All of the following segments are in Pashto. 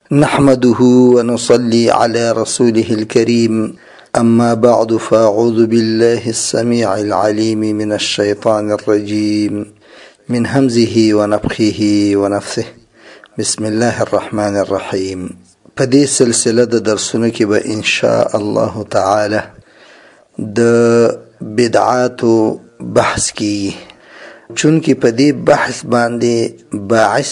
نحمده ونصلي على رسوله الكريم. أما بعد فأعوذ بالله السميع العليم من الشيطان الرجيم من همزه ونفخه ونفثه. بسم الله الرحمن الرحيم. پدې سلسله د درسونو کې به ان شاء الله تعالی د بدعاتو بحث کی، چونکه پدې بحث باندې باعث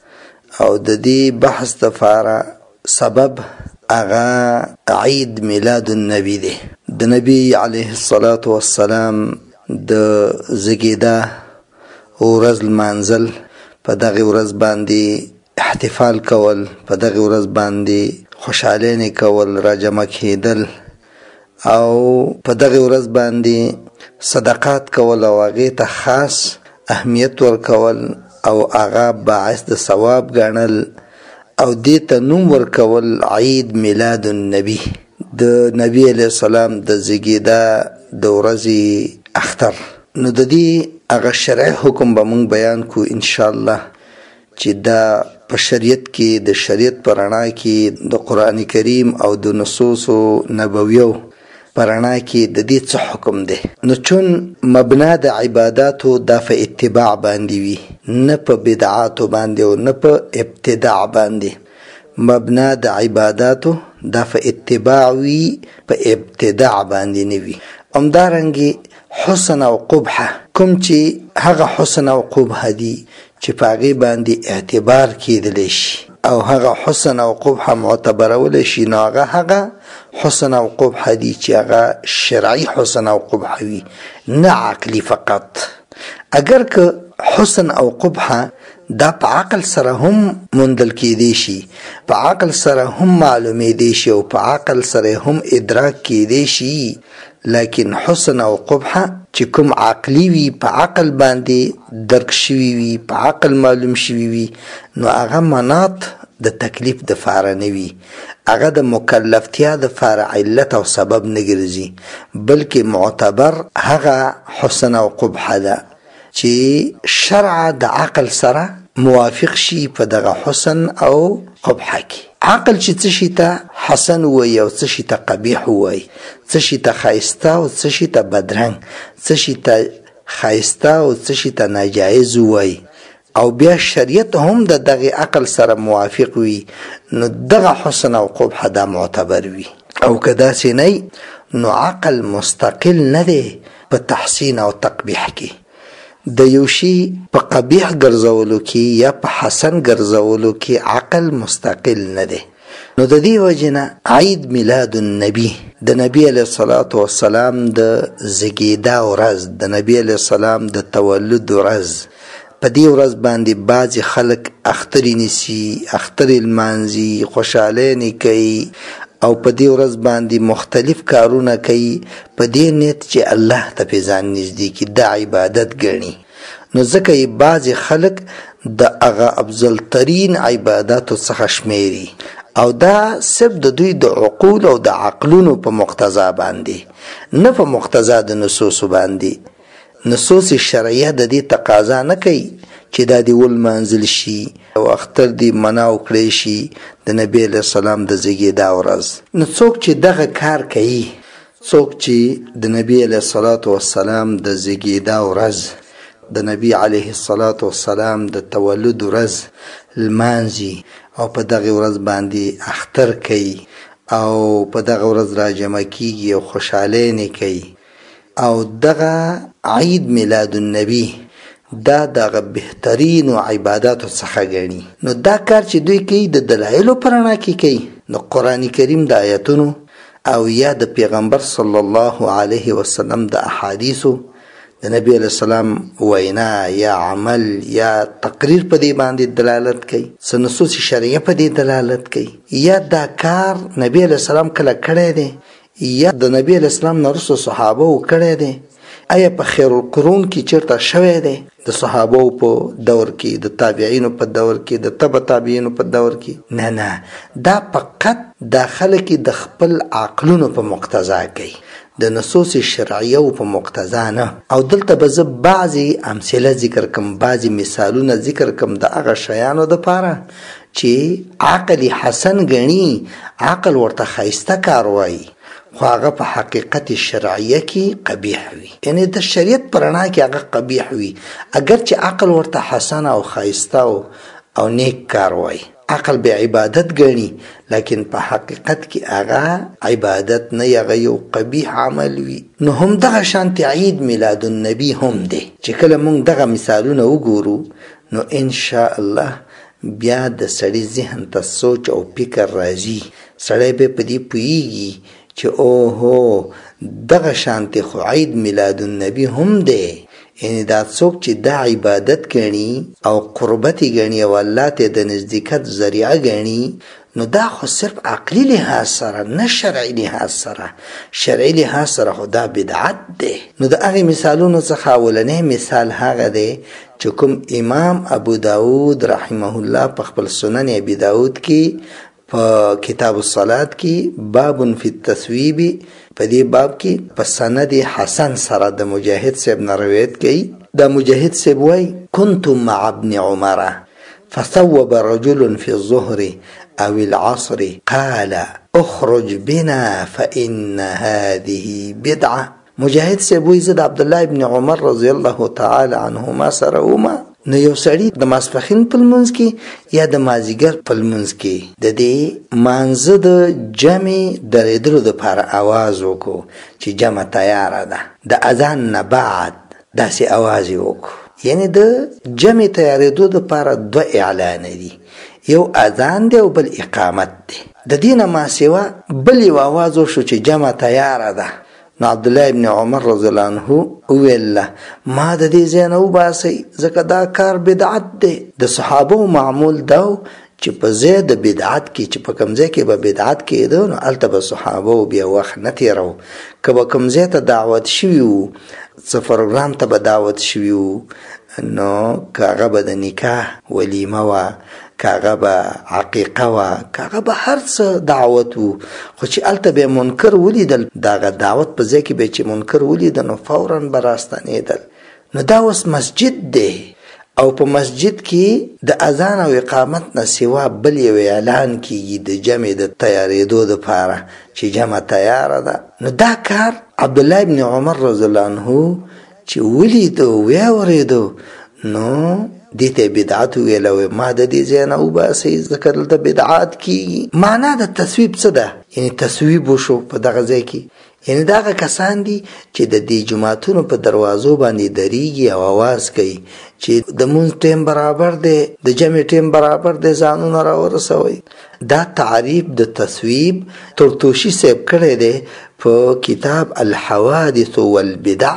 او د دې بحث لپاره سبب اغا عید میلاد النبی دی. د نبی علیه الصلاة والسلام د زیږیدا ورځ لمانځل، په دغه ورځ باندې احتفال کول، په دغه ورځ باندې خوشحالي کول، راجمع کېدل او په دغه ورځ باندې صدقات کول او هغې ته خاص اهمیت ورکول او هغه باعث د ثواب ګڼل او دې ته نوم ورکول عید میلاد النبی، د نبی علیه السلام د زیږیدا د ورځې اختر. نو د دې هغه شرعي حکم به موږ بیان کو ان شاء الله، چې دا په شریعت کې د شریعت په رڼا کې د قرآن کریم او د نصوص نبویو په رڼا کې د دې څه حکم دی. نو چون مبنا د عباداتو دا په اتباع باندې وي، نه په بدعاتو باندې او نه په ابتداع باندې. مبنا د عباداتو دا په اتباع وي، په ابتداع باندې نه وي. همدارنګې حسن او قبحه، کوم چې هغه حسن او قبحه دي چې په هغې باندې اعتبار کېدلی شي او هغه حسن او قبحه معتبرولی شي، نو هغه حسن او قبحه دي چې هغه شرعي حسن او قبحه وي، نه عقلي فقط. اگر که حسن او قبحه دا په عقل سره هم موندل کېدی شي، په عقل سره هم معلومېدی شي او په عقل سره هم ادراک کېدی شي، لیکن حسن او قبحه چې کوم عقلی وي، په عقل باندې درک شوي وي، په عقل معلوم شوي وي، نو هغه مناط د تکلیف د فاره نه وي، هغه د مکلفتیا د فاره علت او سبب نه ګرځي، بلکې معتبر هغه حسن او قبحه ده چې شرع د عقل سره موافق شي په دغه حسن او قبحه کې. عقل چې څه شي ته حسن وایي او څه شي ته قبیح وایي، څه شي ته ښایسته او څه شي ته بدرنګ، څه شي ته ښایسته او څه شي ته ناجایز وایي، او بیا شریعت هم د دغه عقل سره موافق وي، نو دغه حسن او قبح دا معتبر وي. او که داسې نه نو عقل مستقل نه دی په تحسین او تقبیح کې. د یو شي په قبیح ګرځولو کې یا په حسن ګرځولو کې عقل مستقل نه دی. نو د دې وجې نه عید میلاد النبی، د نبی علیه الصلاة والسلام د زیږیدا ورځ، د نبی علیه السلام د تولد ورځ، په دې ورځ باندې بعضې خلک اخترې نیسي، اخترې لمانځي، خوشحالۍ کوي او په دې ورځ باندې مختلف کارونه کوي په دې نیت چې الله ته پې ځان نږدې کړي، دا عبادت ګڼي. نو ځکه یې بعضې خلک د هغه افضل ترین عباداتو څخه شمیري او دا صرف د دوی د عقول او د عقلونو په مقتضا باندې، نه په مقتضا د نصوصو باندې. نصوص شرعیه د دې تقاضا نه کوي چې دا دې ولمانځل شي او اختر دې منع وکړی شي د نبی علیه السلام د زیږیدا ورځ. نو څوک چې دغه کار کوي، څوک چې د نبی علیه الصلاة والسلام د زیږیدا ورځ، د نبی علیه الصلاة والسلام د تولد ورځ لمانځي او په دغه ورځ باندې اختر کوي او په دغه ورځ راجمع کیږي او خوشحالۍ کوي او دغه عید میلاد النبی دا دغه بهترین عباداتو څخه ګڼي. نو دا کار چې دوی کوي د دلایلو په رڼا کې کوي، نو قرآن کریم د آیتونو او یا د پیغمبر صلی الله علیه وسلم د احادیثو، د نبی علیه السلام وینا یا عمل یا تقریر په دې باندې دلالت کوي، څه نصوص شرعیه په دې دلالت کوي، یا دا کار نبی علیه السلام کله کړی دی یا د نبی علیه السلام نه وروسته صحابه کړی دی، آیا په خیر القرون کې چیرته شوی دی، د صحابه په دور کې، د تابعینو په دور کې، د تبع تابعینو په دور کې؟ نه نه، دا فقط دا خلک د خپل عقلونو په مقتضا کوي، د نصوص شرعیه په مقتضا نه. او دلته به زه بعضې امثله ذکر کم، بعضې مثالونه ذکر کم د هغه شیانو دپاره چې عقل حسن غني، عقل ورته خایسته کار وایي، خو هغه په حقیقت شرعیه کې قبیح وي، یعنی د شریعت پرانا کې هغه قبیح وي، اگر چې عقل ورته حسن او خایسته او نیک کار وایي. عقل به عبادت غني، لیکن په حقیقت کې هغه عبادت نه، هغه یو قبیح عمل وي. نو هم دغه شانت عید میلاد النبی هم دی چې کله موږ دغه مثالونه وګورو نو ان شاء الله بیا د سړي ذهن ته سوچ او فکر راځي، سړی به په دې پوهیږي چې اوهو دغه شانت خو عید میلاد النبی هم دی، یعنی دا څوک چې دا عبادت غني او قربت غني او الله ته د نزدېکت ذریعہ غني، نو دا خو صرف عقلی لحاظ سره نه شرعي لحاظ سره، شرعي لحاظ سره خو دا بدعت دی. نو د هغې مثالونو څخه اولنی مثال هغه دی چې کوم امام ابو داود رحمه الله په خپل سنن ابي داود کې په کتاب الصلات کې باب فی التثویب، په دې باب کې په سند حسن سره د مجاهد صاحب نه روایت کوي. دا مجاهد صاحب وایي كنت مع ابن عمر فثوب رجل في الظهر او العصر قال اخرج بنا فإن هذه بدعة. مجاهد صاحب وایي زه د عبدالله ابن عمر رضی الله تعالی عنهما سره وم، نو یو سړی د ماسپښین په لمونځ کې یا د مازدیګر په لمونځ کې د دې مانځه د جمع درېدلو دپاره اواز وکړو چې جمع تیاره ده، د اذان نه بعد داسې اواز یې وکړو، یعنی د جمع تیارېدو دپاره دوه اعلان دي، یو اذان دی او بل اقامت دی. د دې نه ماسیوا بل یو اواز وشو چې جمع تیاره ده. نو عبدالله ابن عمر رضی الله عنه وویل ما د دې ځای نه وباسئ ځکه دا کار بدعت دی. د صحابو معمول دا چې په ځای د بدعت کې چې په کوم ځای کې به بدعت کېده نو هلته به صحابو بیا وخت نه تېرو. که به کوم ځای ته دعوت شوي وو، څه پروګرام ته به دعوت شوي وو، نو که هغه به د نکاح ولیمه وه، که هغه به عقیقه وه، که هغه به هر څه دعوت وو، خو چې هلته به منکر ولیدل، د هغه دعوت په ځای کې به چې منکر ولیدل نو فوراً به راستنېدل. نو دا اوس مسجد دی او په مسجد کې د اذان او اقامت نه سوا بل یو اعلان کېږي د جمع د تیارېدو دپاره چې جمع تیاره ده. نو دا کار عبدالله ابن عمر رضی الله عنه چې ولیدو ویې اورېدو نو دې ته بدعت ویله، ما د دې ځای نه وباسئ ځکه دلته بدعات کېږي. معنا د تصویب څه ده؟ یعنی تصویب وشو په دغه ځای کې، یعنی دغه کسان دي چې د دې جوماتونو په دروازو باندې درېږي او اواز کوي چې د مونځ ټیم برابر دی، د جمع ټیم برابر دی، ځانونه راورسوئ. دا تعریف د تصویب ترتوشي صاحب کړی دی په کتاب الحوادث والبدع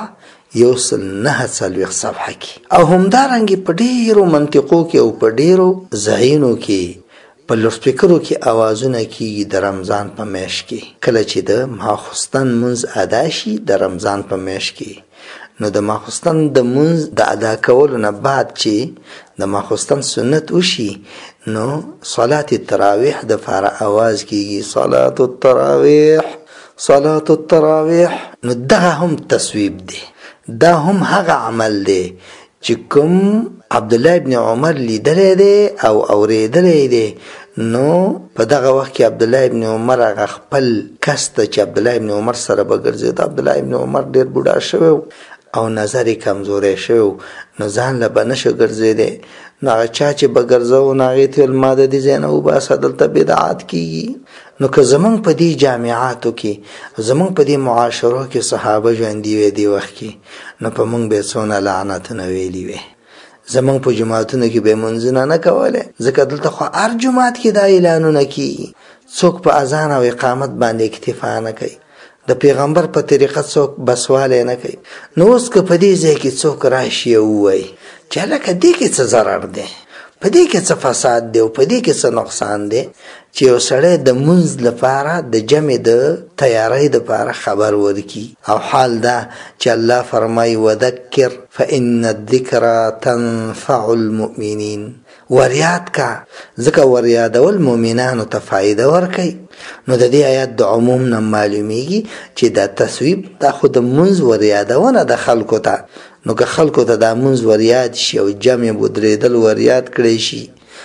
149 صفحه کې، او همدارنګې په ډېرو منطقو کې او په ډېرو ځایونو کې په لوډسپیکرو کې اوازونه کېږي د رمضان په میاشت کې، کله چې د ماخوستن منځ ادا شي د رمضان په میاشت کې، نو د ماخوستن د منځ د ادا کولو نه بعد چې د ماخوستن سنت وشي نو صلات التراویح دپاره اواز کېږي صلات التراویح صلات التراویح. نو دغه هم تصویب دی، دا هم هغه عمل دی چې کوم عبدالله ابن عمر لیدلی دی او اورېدلی دی. نو په دغه وخت کې عبدالله ابن عمر هغه خپل کس ته چې عبدالله ابن عمر سره به ګرځېد، عبدالله ابن عمر ډېر بوډا شوی او نظر یې کمزوری شوی، نو ځان له به نشو ګرځېدی. نو هغه چا چې به ګرځو نو هغې ته ویل ما د دې ځای نه وباسه دلته بدعات کېږي. نو که زمونږ په دې جامعاتو کې، زمونږ په دې معاشرو کې صحابه ژوندي وی دې وخت کې، نو په موږ به څونه لعنتونه ویلي وی. زمونږ په جماعتونو کې به منځونه نه کولی، ځکه دلته خو هر جماعت کې دا اعلانونه کېږي، څوک په اذان او اقامت باندې اکتفا نه کوي، د پیغمبر په طریقه څوک بسوالی نه کوي. نو اوس که په دې ځای کې څوک راشي او ووایي چې هلکه دې کې څه ضرر دی، په دې کې څه فساد دی او په دې کې څه نقصان دی، چې یو سړی د منځ لپاره د جمع د تیارۍ دپاره خبر ورکي. او حال دا چې الله فرمایي وذکر فإن الذکر تنفع المؤمنین، وریاد کا ځکه وریادول مؤمنانو ته فایده ورکوي. نو د دې آیات د عموم نه معلومیږي چې دا تصویب دا خو د منځ وریادونه د خلکو ته، نو که خلکو ته دا منځ وریاد شي او جمع بدرېدل وریاد کړی شي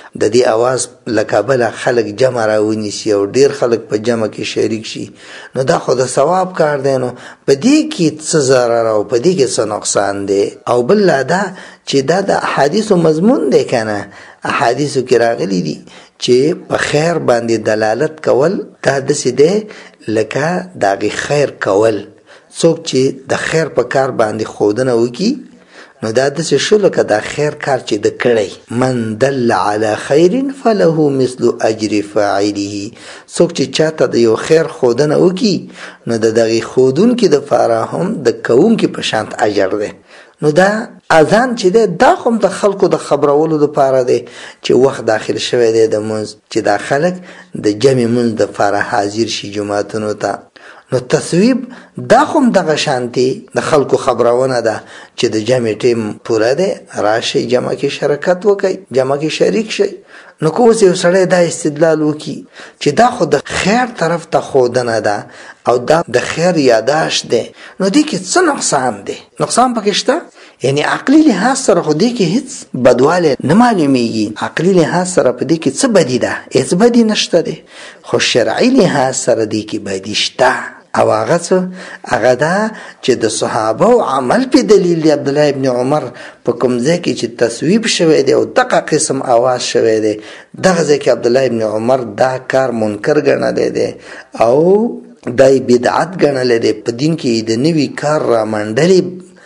د دې आवाज لکابل خلک جمع راونیسي او ډیر خلک په جمع کې شریک شي نو دا خو د ثواب کار دی نو په دې کې څه ضرر او په دې کې څه نقصان دی او بل لا دا چې دا د احادیث مضمون دی کنه احادیث کې راغلي دي چې په خیر باندې دلالت کول دا داسې دی لکه دغه خیر کول څوک چې د خیر په کار باندې خودنه وکي نو دا داسې شو لکه د خیر کار چې د کړی من دل علی خیر فله مثل اجر فاعله څوک چې چاته د یو خیر خودنه وکي نو د دغه خودون کې د فاره هم د کوم کې په شانت اجر دی نو دا اذان چې دی دا هم د خلکو د خبرولو لپاره دی چې وخت داخل شوی دی د منځ چې دا خلک د جمع منځ د فاره حاضر شي جمعتونو ته نو تصویب دا هم دغه شانتي د خلکو خبرونه ده چې د جمع ټیم پوره دی راشي جمع کې شرکت وکړي جمع کې شریک شي نو کو یو سړی دا استدلال وکي چې دا خو د خیر طرف ته خودنه ده او دا د خیر یاداش ده نو دې کې څه نقصان دی نقصان پکې شته یعنی عقلی لحاظ سره خو دې کې هیڅ بدواله نه معلومیږي عقلی لحاظ سره په دې کې څه بدی ده هیڅ بدی نشته ده خو شرعي لحاظ سره دې کې بدی شته او هغه دا چې د صحابه او عمل په دلیل دی عبد الله ابن عمر په کوم ځای کې چې تصویب شوی دی او دغه قسم आवाज شوی دی دغه ځای کې عبد الله ابن عمر دا کار منکر ګڼل دی او دای بدعت ګڼل دی په دین کې د نوی کار را منډلې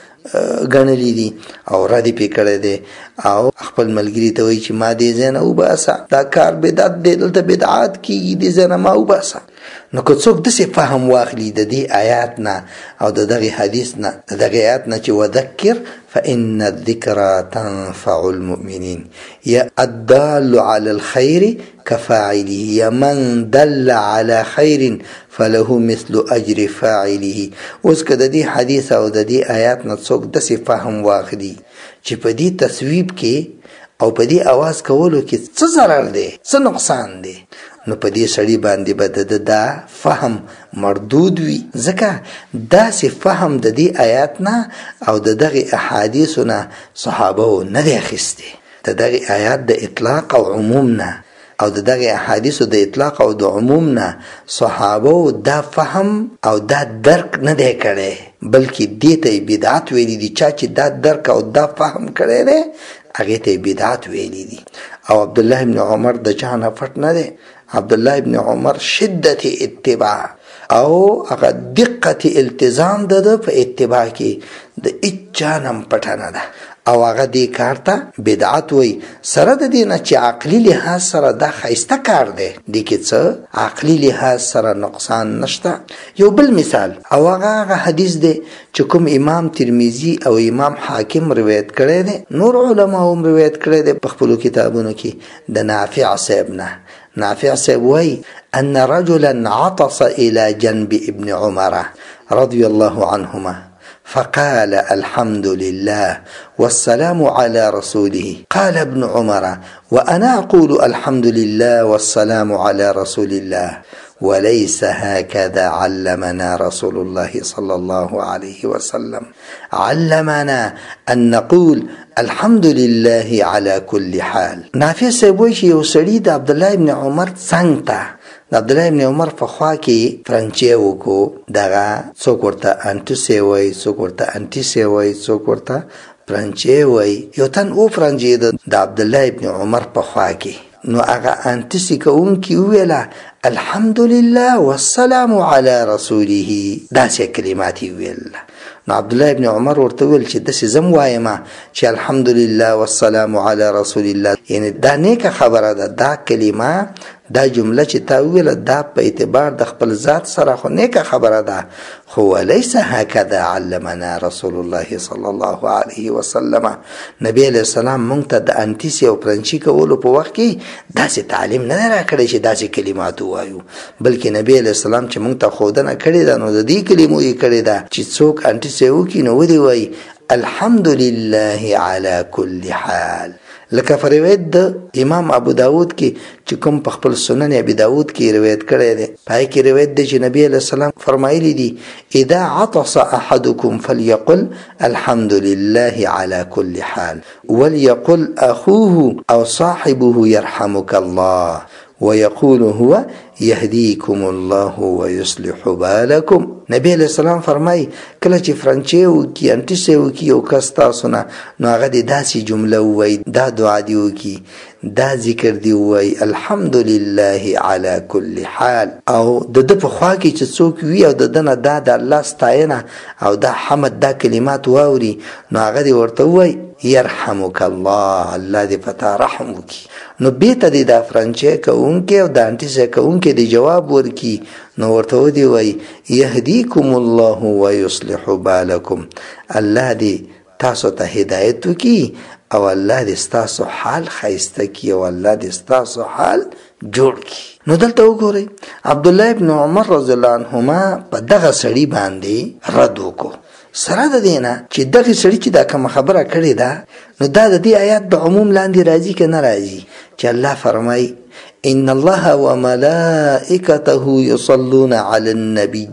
ګڼلې دي او را دي پکړه دي او خپل ملګری ته وایي چې ما دې زنه او باسه دا کار بدعت دی دلته بدعات کیږي دې زنه ما او باسه نو که څوک دسې فهم واخلي د دې آیات نه او د دغه حدیث نه د دغه آیات نه چې وذکر فإن الذکر تنفع المؤمنین یا الدال علی الخیر كفاعله یا من دل علی خیر فله مثل اجر فاعله اوس که د دې حدیث او د دې آیات نه څوک دسې فهم واخلي چې په دې تصویب کې او په دې आवाज کولو کې څه ضرر دی څه نقصان دی نو په دې سړی باندې به دا فهم مردود وي ځکه داسې فهم د دې آیات نه او د دغه احادیثو نه صحابه نه دی اخیستی د دغه آیات د اطلاق او عموم نه او د دغه احادیثو د اطلاق او د عموم نه صحابه دا فهم او دا درک نه دی کړی بلکې دې ته بدعت ویلي دي چا چې دا درک او دا فهم کړی دی هغه ته بدعت ویلي دي او عبد الله ابن عمر د چا نه پټ نه دی عبد الله ابن عمر شدت اتباع او هغه دقت التزام ده په اتباع کې د اچانم پټانه ده او هغه دې کار ته بدعت وای سره د دې نه چې عقلی لحاظ سره دا خیسته کار دی د کې څه عقلی لحاظ سره نقصان نشته یو بل مثال او هغه حدیث دی چې کوم امام ترمذی او امام حاکم روایت کړی دی نور علما هم روایت کړی دی په خپل کتابونو کې د نافع صاحب نه نافع صاحب وای ان رجلا عطس الى جنب ابن عمر رضي الله عنهما فقال الحمد لله والسلام على رسوله قال ابن عمر وأنا أقول الحمد لله والسلام على رسول الله وليس هكذا علمنا رسول الله صلى الله عليه وسلم علمنا أن نقول الحمد لله على كل حال نافع سيبوشي يوسريد عبد الله بن عمر څنګه عبد الله ابن عمر په خوا کې فرانچې وکړو دغه څوک ورته انټي وای څوک ورته انټي وای څوک ورته فرانچې وای یو تن او فرانچې د عبد الله ابن عمر په خوا کې نو هغه انټي کوم کې ویلا الحمد لله والسلام على رسوله دا څه کلمات ویل نو عبد الله ابن عمر ورته ویل چې د سزم وایما چې الحمد لله والسلام على رسول الله یعنی دا نیکه خبره ده دا کلمه دا جمله چې تا ویل دا په اعتبار د خپل ذات سره خو نیکه خبره ده خو وليس هكذا علمنا رسول الله صلى الله عليه وسلم نبی علیہ السلام مونږ ته د انټیسی او پرنچی کولو په وخت کې داسې تعلیم نه راکړی چې داسې کلمات وایو بلکې نبی علیہ السلام چې مونږ ته خودنه کړی ده نو د دې کلمو یې کړی ده چې څوک انټیسی وکړي نو ودی وایي الحمد لله على كل حال لکه په روایت د امام ابو داود کې چې کوم په خپل سنن ابي داود کې روایت کړی دی، پای کې روایت دی چې نبی علیہ السلام فرمایلی دي اذا عطس احدكم فليقل الحمد لله على كل حال وليقل اخوه او صاحبه يرحمك الله ويقول هو يهديكم الله ويصلح بالكم. نبی علیہ السلام فرمای کله چې فرانچې وکي انټیسه وکي او کس تاسو نه نو هغه داسې جمله وای، دا دعا دی وکي، دا ذکر دی وای الحمدلله علی کل حال، او د په خوا کې چې څوک وي او د دنه دا د الله ستاینه او دا حمد دا کلمات واوري نو هغه دی ورته وای يرحمك الله، الله دې پتا رحم وکي. نو بیت دې دا فرانچې کوونکې او د انټیسه کوونکې دی جواب ورکی نو ورته دی وای يهديكم الله ويصلح بالكم، الله دې تاسو ته هدایت وکي او الله دې تاسو حال خیسته کی او الله دې تاسو حال جوړ کی. نو دلته وګورئ عبد الله ابن عمر رضی الله عنهما په دغه سړي باندې رد وکړو. سره د دینه چې دغه سړي چې دا کوم خبره کړې ده نو دا د دې آیات په عموم لاندې راځي که نه راځي چې الله فرمای ان الله وملائكته يصلون على النبي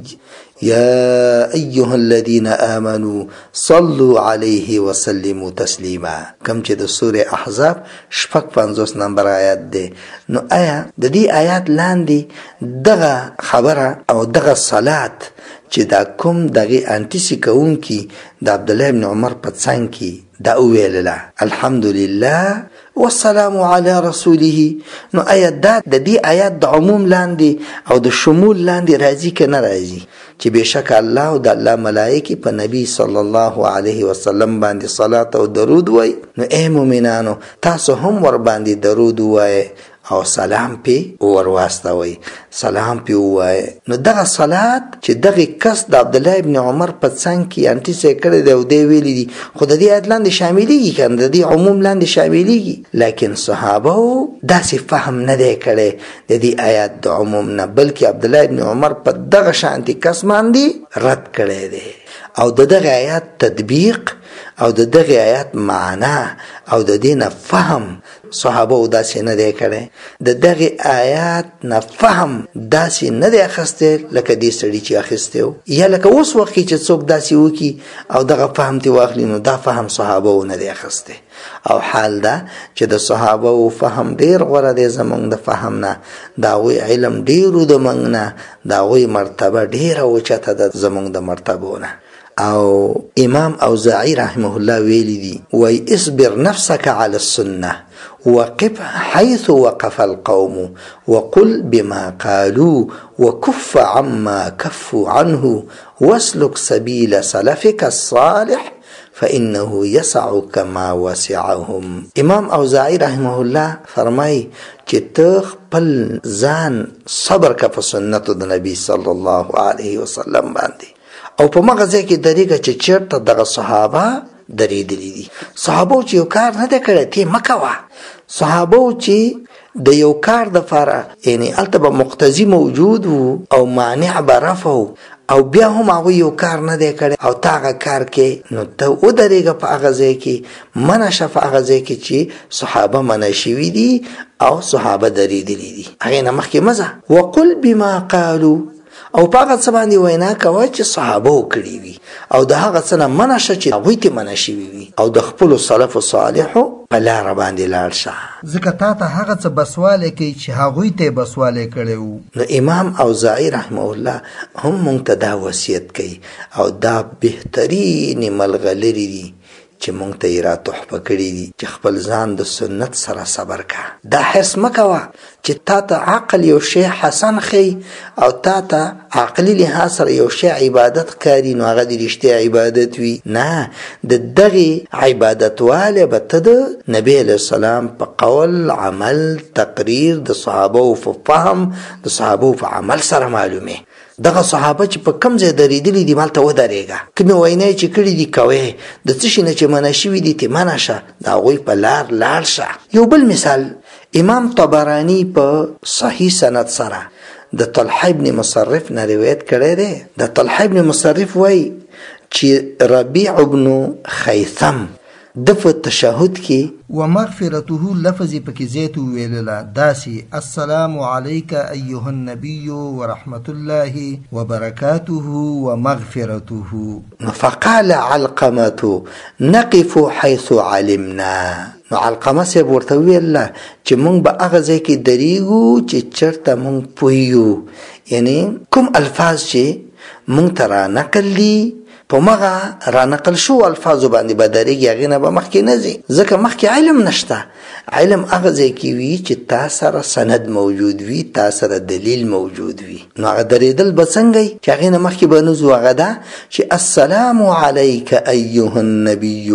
يا أيها الذين آمنوا صلوا عليه وسلموا تسليما، کم چې د سوره احزاب 55 نمبر آیات ده. نو آیا د دې آیات لاندې دغه خبره او دغه صلات چې دا کوم دغه انټیسی کوونکی د عبد الله ابن عمر په څنګ کې دا ویلله الحمدلله والسلام علی رسوله، نو آیا دا د دې آیات د عموم لاندې او د شمول لاندې راځي که نه راځي چې بشک الله او د الله ملائکه په نبی صلی الله علیه وسلم باندې صلات او درود وای؟ نو اے مومنانو تاسو هم ور باندې درود وای او سلام پی ورواستوي، سلام پی وای. نو دغه صلات چې دغه کس د عبد الله ابن عمر په څنګ کې انټیسه کړی دی او دی ویلي دي خو د دې آیات لاندې شاملېږي که د دې عموم لاندې شاملېږي، لیکن صحابه داسې فهم نه دی کړی د دې آیات د عموم نه، بلکې عبد الله ابن عمر په دغه شانتي کس باندې رد کړی دی او د دغه آیات تطبیق او د دغه آیات معنا او د دې نه فهم صحابه داسې نه دی کړی، د دغه آیات نه فهم داسې نه دی اخیستی لکه دې سړي چې اخیستی و، یا لکه اوس وخت کې چې څوک داسې وکړي او دغه فهم ترې واخلي نو دا فهم صحابه نه دی اخیستی. او حال ده چې د صحابه فهم ډېر غوره دی زموږ د فهم نه، د هغوی علم ډېرو د موږ نه، د هغوی مرتبه ډېره اوچته ده زموږ د مرتبو نه. او امام اوزاعی رحمه الله ویلی دی وی اصبر نفسك على السنة وقف حيث وقف القوم وقل بما قالوا وكف عما كفوا عنه واسلك سبيل سلفك الصالح فإنه يسعك ما وسعهم. امام اوزاعی رحمه الله فرمای چې ته خپل ځان صبر کا په سنت د نبی صلی الله علیه وسلم باندې او په مغزه کې دریګه چې چیرته دغه صحابه درېدلي دي. صحابه چې یو کار نه دی کړی ته مه کوه، صحابه چې د یو کار دپاره یعنی هلته به مقتضي موجود و او مانع به رفع و او بیا هم هغوی یو کار نه دی کړی او ته هغه کار کې نو ته ودرېږه په هغه ځای کې، منع شه په هغه ځای کې چې صحابه منع شوي دي او صحابه درېدلي دي، هغې نه مخکې مه ځه. وقل بما قالو او په هغه څه باندې وینا کوه چې صحابه وکړي وي او د هغه څه نه منع شه چې هغوی ترې منع شوي وي او د خپلو سلفو صالحو په لاره باندې لاړ شه، ځکه تا ته هغه څه بسوالی کوي چې هغوی ته یې بسوالی کړی وو. نو امام اوزاعی رحمه الله هم موږ ته دا وصیت کوي او دا بهترینې ملغلرې دي چې مونږ ته یې را تحفه کړي دي چې خپل ځان د سنت سره صبر کا. دا حرص مه کوه چې تا ته عقل یو شی حسن ښیي او تا ته عقلي لحاظ سره یو شی عبادت ښکاري نو هغه د رښتیا عبادت وي. نه، د دغې عبادتوالی به ته د نبی علیه السلام په قول عمل تقریر د صحابو په فهم د صحابو په عمل سره معلومې. دغه صحابه چې په کم ځای درېدلي دي مالته ودرېږه، کومې وینای چې کړي دي کوې، د څه شي نه چې منع شوي دي ترې منع شه، د هغوی په لار لاړ شه. یو بل مثال امام طبراني په صحیح سند سره د طلحه ابن مصرف نه روایت کړی دی. د طلحه ابن مصرف وایي چې ربیع ابن خیثم د په تشهود کې ومغفرته لفظ پکې زیات ویلله داسي السلام عليك ايها النبي ورحمة الله وبركاته ومغفرته. فقال علقمة نقف حيث علمنا. نو علقمه صاحب ورته ویل چې مونږ به هغه ځای کې درېږو چې چېرته مونږ پوهیږو، یعنی کوم الفاظ چې مونږ ته رانقل دي په مغه رانقل شو الفاظو باندې به درېږي، هغې نه به مخکې نه ځي، ځکه مخکې علم نشته. علم هغه ځای کې وي چې تا سره سند موجود وي، تا سره دلیل موجود وي. نو هغه درېدل به څنګه وي چې هغې نه مخکې به نه ځو؟ هغه ده چې السلام علیک ایها النبي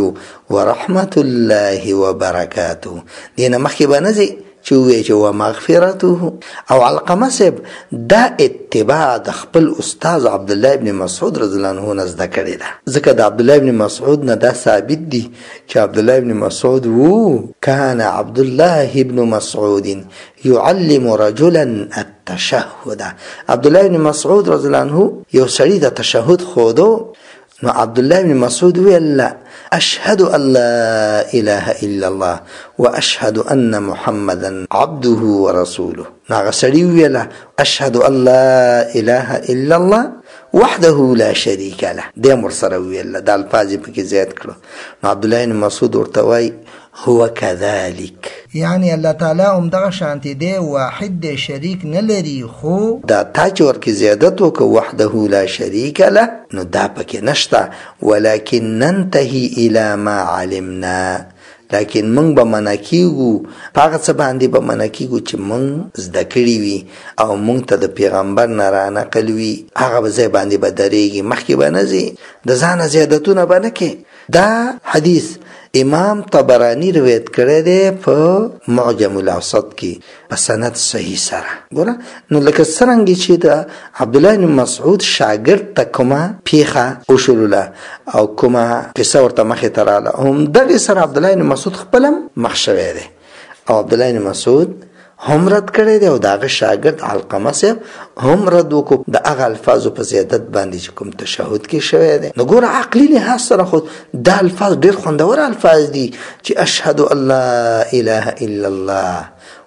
ورحمة الله وبرکاته، دې نه مخکې به نه ځي چې ووایي چې ومغفرته. او علقمه صاحب دا اتباع د خپل استاذ عبدالله ابن مسعود رضی الله عنه نه زده کړې ده، ځکه د عبدالله ابن مسعود نه دا ثابت دي چې عبدالله ابن مسعود كان عبدالله ابن مسعود يعلم رجلا التشهد. عبدالله ابن مسعود رضی الله عنه یو سړي د تشهد ښودو، نو عبدالله ابن مسعود ویل اشهد ان لا اله الا الله واشهد ان محمدا عبده ورسوله. نو هغه سړي ویل اشهد ان لا اله الا الله وحده لا شريك له، دې ورسره ویل، دا الفاظ یې پکې زیات کړو. نو عبدالله ابن مسعود ورته وایي هو كذلك، یعنی الله تعالی هم دغه شانتي دی، واحد دی، شریک نه لري، خو دا تا چې ورکې زیادت وکړه وحده لا شریک له، نو دا پکې نشته. ولكن ننتهي الى ما علمنا، لیکن موږ به منع کیږو په هغه څه باندې به منع کیږو چې موږ زده کړي وي او موږ ته د پیغمبر نه رانقل وي، هغه به ځای باندې به درېږي، مخکې به نه ځي، د ځانه زیادتونه به نه کوي. دا حدیث امام طبرانی روایت کړی دی په معجم الاوسط کې په سند صحیح سره. ګوره نو لکه څرنګه چې د عبدالله بن مسعود شاګرد ته کومه پیښه وشولله او کومه قصه ورته مخې ته راغله، همدغې سره عبدالله بن مسعود خپل هم مخ شوی دی او عبدالله بن مسعود هم رد کړی دی او د هغه شاګرد علقمه صاحب هم رد وکړو د هغه الفاظو په زیادت باندې چې کوم تشهد کې شوی دی. نو ګوره عقلي لحاظ سره خو دا الفاظ ډېر خوندور الفاظ دي چې اشهد ان لا اله الا الله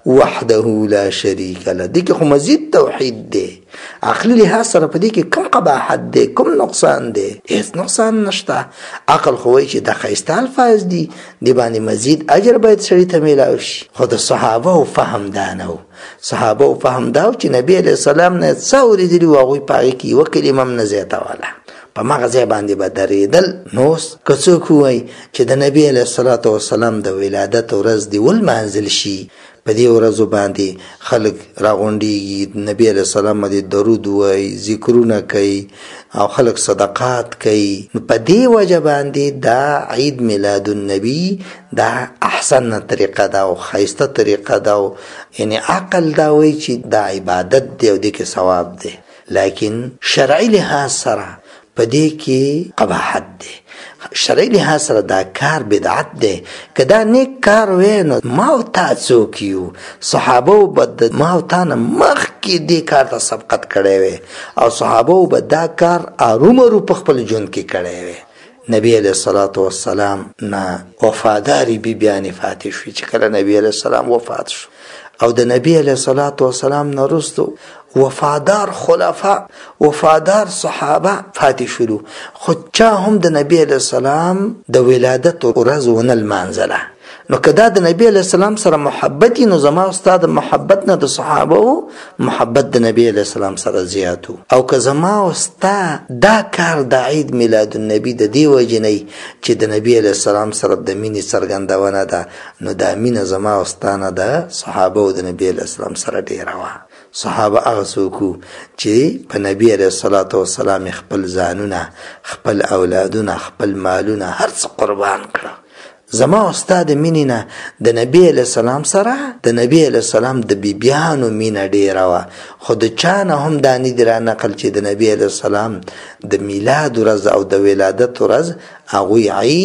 وحده لا شريك له، دې کې خو مزید توحید دی. عقلي لحاظ سره په دې کې کوم قباحت دی، کوم نقصان دی؟ هیڅ نقصان نشته. عقل خو وایي چې دا ښایسته الفاظ دي، دې باندې مزید اجر باید سړي ته میلاو شي. خو د صحابه و فهم دا نه و، صحابه و فهم دا و چې نبي علیه السلام نه څه اورېدلي و هغوی په هغې کې یوه کلمه هم نه زیاتوله، په مغه ځای باندې به درېدل. نو که څوک ووایي چې د نبي علیه الصلاة والسلام د ولادت ورځ دې ولمانځل شي، په دې ورځو باندې خلک راغونډېږي، نبی علیه السلام باندې درود وایي، ذکرونه کوي او خلک صدقات کوي، نو په دې وجه باندې دا عید میلاد النبی دا احسن طریقه ده او ښایسته طریقه ده، او یعنی عقل دا وایي چې دا عبادت دی او دې کې ثواب دی. لیکن شرعي لحاظ سره په دې کې قباحت دی، شرعي لحاظ سره دا کار بدعت دی. که دا نیک کار وی نو ما او تا څوک یو؟ صحابه به د ما او تا نه مخکې دې کار ته سبقت کړی وی او صحابه به دا کار ارومرو په خپل ژوند کې کړی وی. نبی علیه الصلاة والسلام نه وفاداري بیبیانې فاتح شوي چې کله نبی علیه السلام وفات شو، او د نبی علیه الصلاة والسلام نه وروسته وفادار خلفاء، وفادار صحابه فاتح شولو، خو چا هم د نبی علیه السلام د ولادت ورځ ونه لمانځله. نو که دا د نبی علیه السلام سره محبت نو زما او ستا د محبت نه د صحابه و محبت د نبی علیه السلام سره زیات و. او که زما او ستا دا کار د عید میلاد النبی د دې وجې نه چې د نبی علیه السلام سره د مینې څرګندونه ده، نو دا مینه زما او ستا نه د صحابه و د نبی علیه السلام سره ډېره وه. صحابه هغه څوک چې په نبی علیه الصلاة والسلام خپل ځانونه، خپل اولادونه، خپل مالونه هر څه قربان کړه. زما او ستا د مینې نه د نبی علیه السلام سره د نبی علیه السلام د بیبیانو مینه ډېره وه، خو د چا نه هم دا نه دي رانقل چې د نبی علیه السلام د میلاد ورځ او د ولادت ورځ هغوی عید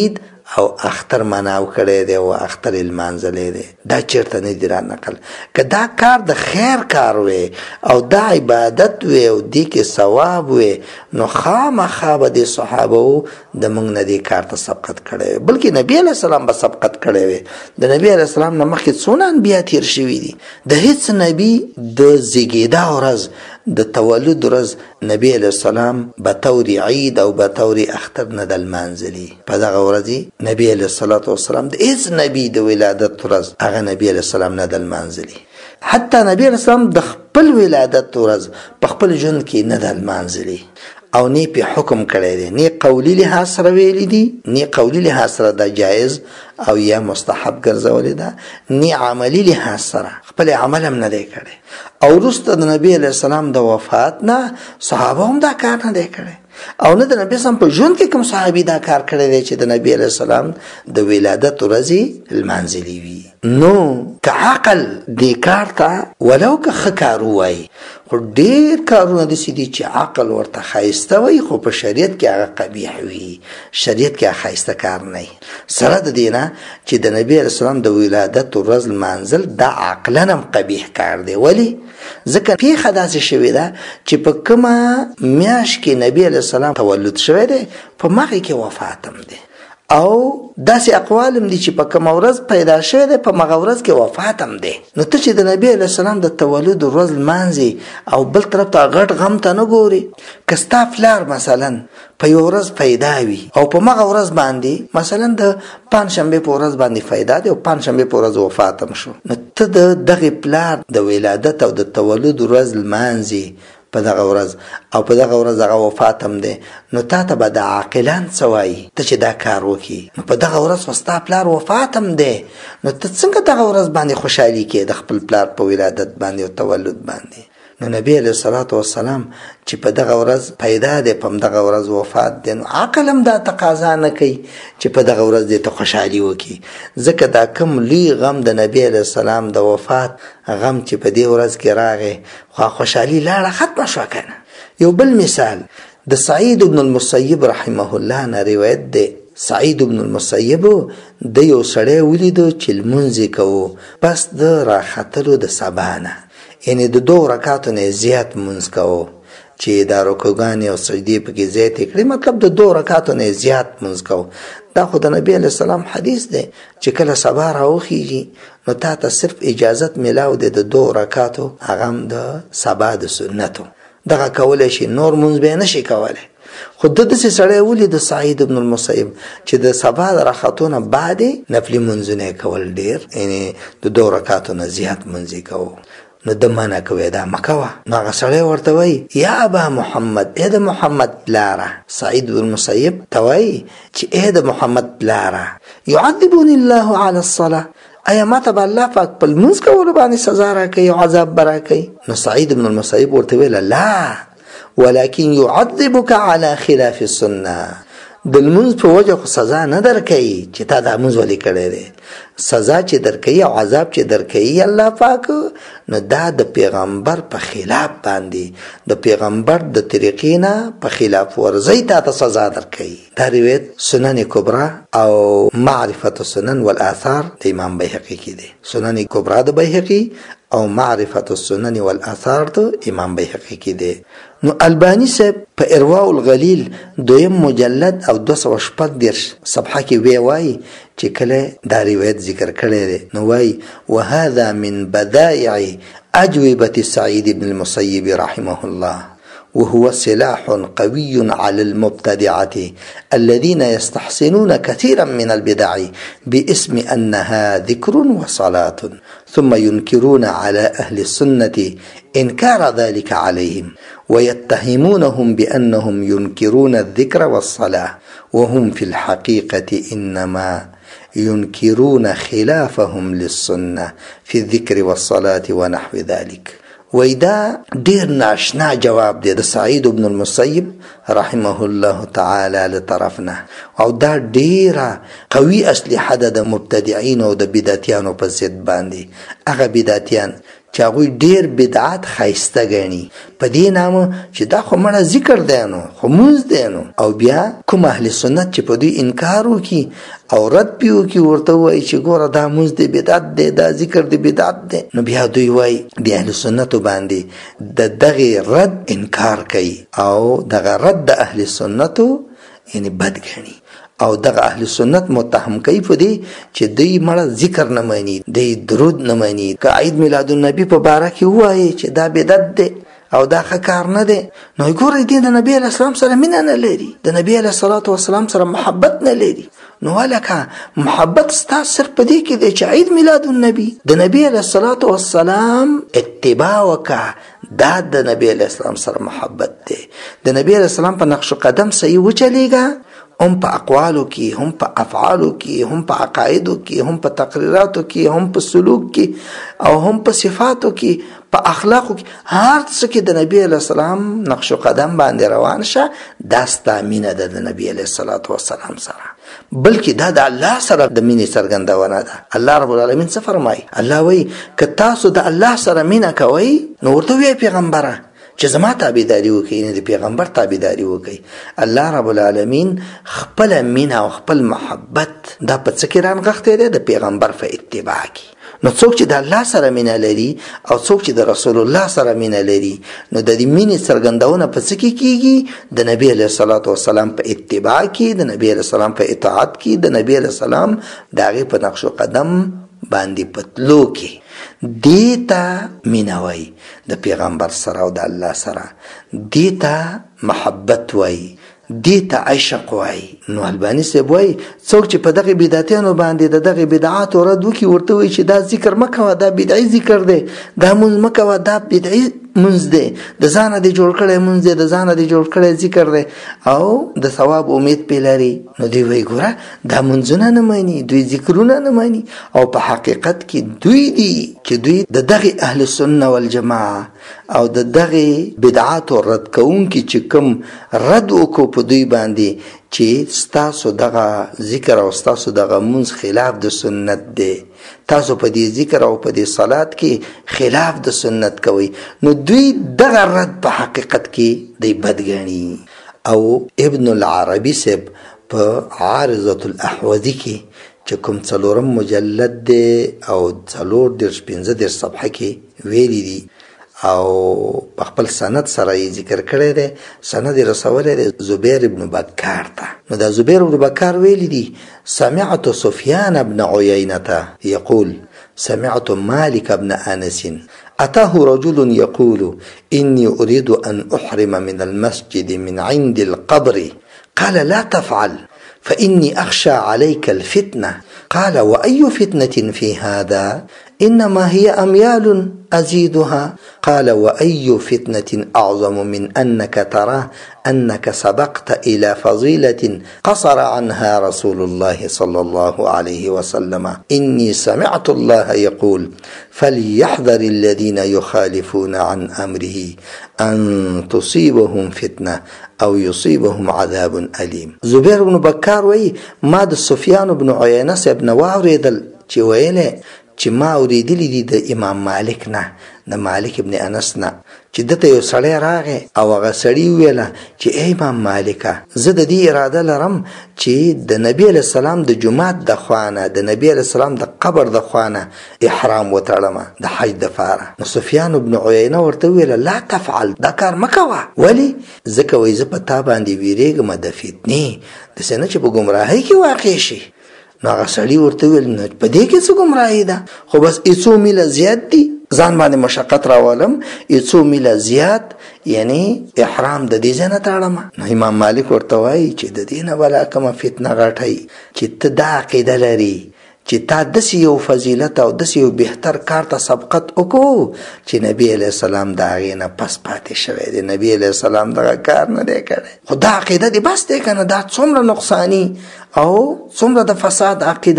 او اختر مناو کړی دی او اختر المانځلی دی، دا چیرته نه دی را نقل. که دا کار د خیر کار وي او دا عبادت وي او دې کې ثواب وي نو خامخا به د صحابو د موږ نه دې کار ته سبقت کړی وي، بلکې نبی علیه السلام به سبقت کړی وي. د نبی علیه السلام نه مخکې څونه انبیا تیر شوي دي، د هیڅ نبی د زیږېدا ورځ د تولد ورځ نبی علیه السلام به طور عید او به طور اختر نه د لمانځلي. په دغه ورځ نبی علیه السلام د هیڅ نبی د ولادت ورځ هغه نبی علیه السلام نه د لمانځلي. حتی نبی علیه السلام د خپل ولادت ورځ په خپل ژوند کې نه د لمانځلي او نه په حکم کړی دی، نه قولی لحاظ سره ویلي دي، نه قولی لحاظ سره دا جایز او یا مستحب ګرځولې ده، نه عملی لحاظ سره خپل عمل هم نه دی کړی. او وروسته د نبی علیه السلام د وفات نه صحابه هم دا کار نه دی کړی او نه د نبی اسلام په ژوند کې کوم صحابي دا کار کړی دی چې د نبی علیه السلام د ولادت ورځې لمانځلي وي. نو که عقل دې کار ته ولو که ښه کار ووایي، خو ډېر کارونه داسې دي چې عقل ورته ښایسته وي خو په شریعت کې هغه قبیح وي، شریعت کې هغه ښایسته کار نه وي. سره د دې نه چې د نبی علیه السلام د ولادت ورځ لمانځل دا عقلا هم قبیح کار دی. ولې؟ ځکه پیښه داسې شوې ده چې په کومه میاشت کې نبی علیه السلام تولد شوی دی په مغې کې وفات هم دی، او داسې اقوال هم دي چې په کومه ورځ پیدا شوی دی په مغه ورځ کې وفات هم دی. نو ته چې د نبی علیه السلام د تولد ورځ لمانځي او بل طرف ته غټ غم ته نه ګوري، که ستا پلار مثلا په یو ورځ پیدا وي او په مغه ورځ باندې مثلا د پنجشنبې په ورځ باندې پیدا دی او پنجشنبې په ورځ وفات هم شو، نو ته د دغې پلار د ولادت او د تولد ورځ لمانځي په دغه ورځ او په دغه ورځ هغه وفات هم دی، نو تا ته به د عاقلان څه وایي ته چې دا کار وکړي؟ نو په دغه ورځ خو ستا پلار وفات هم دی، نو ته څنګه دغه ورځ باندې خوشحالي کې د خپل پلار په ولادت باندې او تولد باندې؟ نو نبی علیه السلام چې په دغه ورځ پیدا دی په دغه ورځ وفات دی، نو عقل هم دا تقاضا نه کوي چې په دغه ورځ دې ته خوشحالي وکړي، ځکه دا کوم لوی غم د نبی علیه السلام د وفات غم چې په دې ورځ کې راغی خو خوشحالي لاړه ختمه شوه که نه. یو بل مثال د سعید بن المسیب رحمه الله نه روایت دی. سعید بن المسیب د یو سړی ولیدو چې لمونځ یې کوو پس د راختلو د سبا نه، یعنی د 2 رکعاتو نه زیات مونځ کوو چې دا رکوګانې او سجدې پکې زیاتې کړي، مطلب د 2 رکعاتو نه زیات مونځ کوو. دا خو د نبی علیه السلام حدیث دی چې کله سبا راوخیږي نو تا ته صرف اجازت میلاو دی د 2 رکعاتو هغه هم د سبا د سنتو دغه کولی شي، نور مونځ به یې نشي کولی. خو د داسې سړی ولید د سعید بن المسیب چې د سبا د راختو نه بعد نفلي مونځونه کول ډېر، یعنی د 2 رکعاتو نه زیات مونځ یې کوو. نو د منع کوي دا مکوه. نو هغه سړی ورته وایي یا ابا محمد، ای د محمد پلاره. سعید بن المسیب ته وایي چې ای د محمد پلاره، یعذبني الله علی الصلاه، ایا ما ته به الله پاک په لمونځ کولو باندې سزا راکوي او عذاب به راکوي؟ نو سعید بن المسیب ورته ویله لا ولكن يعذبك على خلاف السنه، د لمونځ په وجه خو سزا نه درکوي چې تا دا لمونځ ولې کړی دی، سزا چې درکوي او عذاب چې درکوي الله پاک نو دا د پیغمبر په خلاف باندې د پیغمبر د طریقې نه په خلاف ورزی تا ته سزا درکوي. دا روایت سنن کبرا او معرفت السنن والآثار د امام بیهقي کې دی. سنن کبرا د بیهقي او معرفت السنن والآثار د امام بیهقي کې دی. نو البانی صاحب په ارواء الغلیل 2 مجلد او 216 صفحه کې وایي چې کله دا روایت ذکر کړی دی نو وایي وهذا من بدائع اجوبه سعید بن المسیب رحمه الله وهو سلاح قوي على المبتدعة الذين يستحسنون كثيرا من البدع باسم أنها ذكر وصلاة ثم ينكرون على أهل السنة إنكار ذلك عليهم ويتهمونهم بأنهم ينكرون الذكر والصلاة وهم في الحقيقة إنما ينكرون خلافهم للسنة في الذكر والصلاة ونحو ذلك. وإذا دير ناشنا جواب دي دا سعيد بن المسيب رحمه الله تعالى لطرفنا او دا دير قوي أسلحة دا مبتدعين و دا بداتيان و پسید باندي اغا بداتيان چې هغوی ډیر بدعت ښایسته ګڼي په دې نامه چې دا خو مړه ذکر دی نو خو مونځ دی نو. او بیا کوم اهل سنت چې په دوی انکار وکړي او رد پې وکړي ورته ووایي چې ګوره دا مونځ دی بدعت دی دا ذکر دی بدعت دی، نو بیا دوی وایي د اهل سنتو باندې د دغې رد انکار کوي او دغه رد د اهل سنتو یعنی بد ګڼي او دغه اهل سنت متهم کوي په دې چې دوی مړه ذکر نه مانی، دوی درود نه مانی. که عید میلاد النبی په باره کې ووایي چې دا بدعت دی او دا ښه کار نه دی، نو ګورئ دې د نبي علیه السلام سره مینه نه لري، د نبي علیه السلام سره محبت نه لري. نو ولکه محبت ستا صرف په دې کې دی چې عید میلاد النبی د نبي علیه السلام اتباع وکړه، دا د نبی علیه السلام سره محبت دی. د نبی علیه السلام په نقش قدم صحیح وچلیږه، هم په اقوالو کې، هم په افعالو کې، هم په عقایدو کې، هم په تقریراتو کې، هم په سلوک کې او هم په صفاتو کې، په اخلاقو کې، هر څه کې د نبی علیه السلام نقش قدم باندې روان شه. دا ستا مینه ده د نبی علیه السلام سره، بلکې دا د الله سره د مینې څرګندونه ده. الله رب العالمین څه فرمایي؟ الله وایي که تاسو د الله سره مینه کوئ نو ورته وایي پیغمبره چې زما تابعداري وکړي، نه د پیغمبر تابعداري وکړي. الله رب العالمین خپل مینه او خپل محبت دا په څه کې رانغښتی دی؟ د پیغمبر په اتباع کې. نو څوک چې د الله سره مینه لري او څوک چې د رسول الله سره مینه لري، نو د دې مینې څرګندونه په څه کې کیږي؟ د نبی علیه السلام په اتباع کې، د نبی علیه السلام په اطاعت کې، د نبی علیه السلام د هغې په نقش قدم باندې پتلو کې. دیتا مینه وای د پیغمبر سره او د الله سره، دیتا محبت وای، دیتا عشق وای. نو البانی صاحب وای څوک چې په دغه بدعتانو باندې د دغه بدعات رد وکي ورته وای چې دا ذکر مکوه، دا بدعي ذکر دی، دا مونځ مکوه، دا بدعي مونځ دی، د ځانه دی جوړ کړی مونځ دی، د ځانه دی جوړ کړی ذکر دی او د ثواب امید پې لري. نو دوی وایي ګوره دا مونځونه نه مانی، دوی ذکرونه نه مانی، او په حقیقت کې دوی دي چې دوی د دغه اهل سنت والجماعه او د دغه بدعاتو رد کوونکي چې کوم رد وکړو په دوی باندې چې ستاسو دغه ذکر او ستاسو دغه مونځ خلاف د سنت دی، تاسو په دې ذکر او په دې صلات کې خلاف د سنت کوي، نو دوی دغه رد په حقیقت کې دی بد ګڼي. او ابن العربي صاحب په عارضة الاحوذي کې چې کوم 4 مجلد دی او 4-15 صفحه کې ویلي دي او په خپل سند سره یې ذکر کړی دی، سند یې رسولی دی زبیر ابن بکار ته. نو دا زبیر ابن بکار ویلی دی سمعت سفیان ابن عیینة یقول سمعت مالک ابن انس اتاه رجل يقول اني اريد ان احرم من المسجد من عند القبر قال لا تفعل فاني اخشى عليك الفتنه قال واي فتنه في هذا انما هي اميال ازيدها قال واي فتنه اعظم من انك ترى انك سبقت الى فضيله قصر عنها رسول الله صلى الله عليه وسلم اني سمعت الله يقول فليحذر الذين يخالفون عن امره ان تصيبهم فتنه او يصيبهم عذاب اليم. زبير بن بكار وی ما د سفیان بن عیینه ابن واوریدل چې ویله چې ما اوریدلی دي د امام مالک نه، د مالک ابن انس نه، چې دته یو سړی راغی او هغه سړی ویله چې ای امام مالکه زه د دې اراده لرم چې د نبی علیه السلام د جومات د خوانه، د نبی علیه السلام د قبر د خوانه احرام وتړم د حج دپاره. نو سفیان بن عیینه ورته ویله لا تفعل، دا کار مه کوه. ولې؟ ځکه وایي زه په تا باندې ویرېږم د فتنې، داسې نه چې په ګمراهۍ کې واقع شي. نو هغه سړي ورته ویل نو په دې کې څه ګمراهي ده، خو بس څو میله زیات دي، ځان باندې مشقت راولم، څو میله زیات یعنی احرام د دې ځای نه تړم. نو امام مالک ورته وایي چې د دې نه بله کومه فتنه غټئ چې ته دا عقیده لري چې تا داسې یو فضیلت او داسې یو بهتر کار ته سبقت وکړو چې نبی علیه السلام د هغې نه پس پاتې شوی دی، نبی علیه السلام دغه کار نه دی کړی. خو دا عقیده دې بس دی که نه، دا څومره نقصاني او څومره د فساد عقیده ده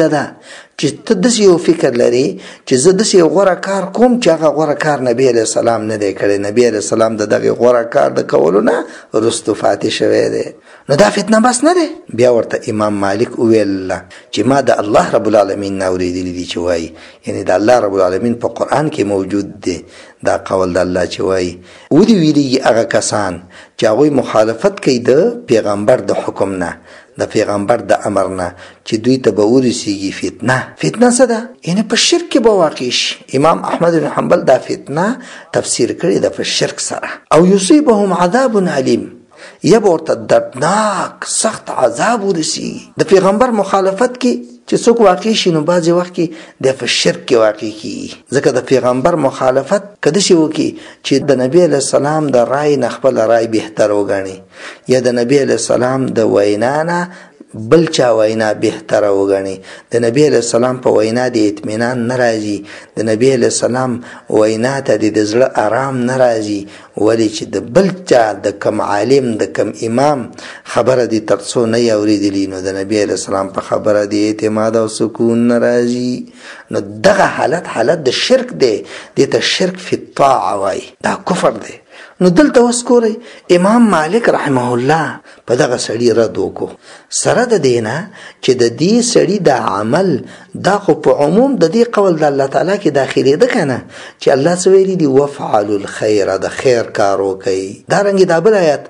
چې ته داسې یو فکر لري چې زه داسې یو غوره کار کوم چې هغه غوره کار نبی علیه السلام نه دی کړی. نبی علیه السلام د دغې غوره کار د کولو نه وروستو پاتې شوی دی. نو دا فتنه بس نه دی. بیا ورته امام مالک وویل چې ما د الله رب العالمین نه اورېدلی دي چې وایي، یعنی د الله رب العالمین په قرآن کې موجود دی دا قول د الله چې وایي ودې ویلېږي هغه کسان چې هغوی مخالفت کوي د پیغمبر د حکم نه، د پیغمبر د امر نه، چې دوی ته به ورسیږي فتنه. فتنه څه ده؟ یعنی په شرک کې به واقع شي. امام احمد بن حنبل دا فتنه تفسیر کړې ده په شرک سره. او یصیبهم عذاب علیم، یا به ورته دردناک سخت عذاب ورسیږي. د پیغمبر مخالفت کې چې څوک واقع شي نو بعضې وخت کې د په شرک کې واقع کیږي. ځکه د پیغمبر مخالفت که داسې وکړي چې د نبی علیه السلام د رای نه خپله رای بهتر وګڼي، یا د نبی علیه السلام د وینا نه بل چا وینا بهتره وګڼي، د نبی علیه السلام په وینا د اطمینان نه راځي، د نبی علیه السلام وینا ته د زړه آرام نه راځي، ولې چې د بل چا د کم عالم د کم امام خبره دي تر څو نه یې اورېدلي نو د نبی علیه السلام په خبره د اعتماد او سکون نه راځي. نو دغه حالت د شرک دی، دې ته شرک فی الطاعه وایي، دا کفر دی. نو دلته اوس ګورئ امام مالک رحمه الله په دغه سړي رد وکړو، سره د دې نه چې د دې سړي د عمل دا خو په عموم د دې قول د الله تعالی کې داخلېده که نه، چې الله څه ویلي دي وفعلوا الخیر، د خیر کار وکئ. دارنګې دا بل آیت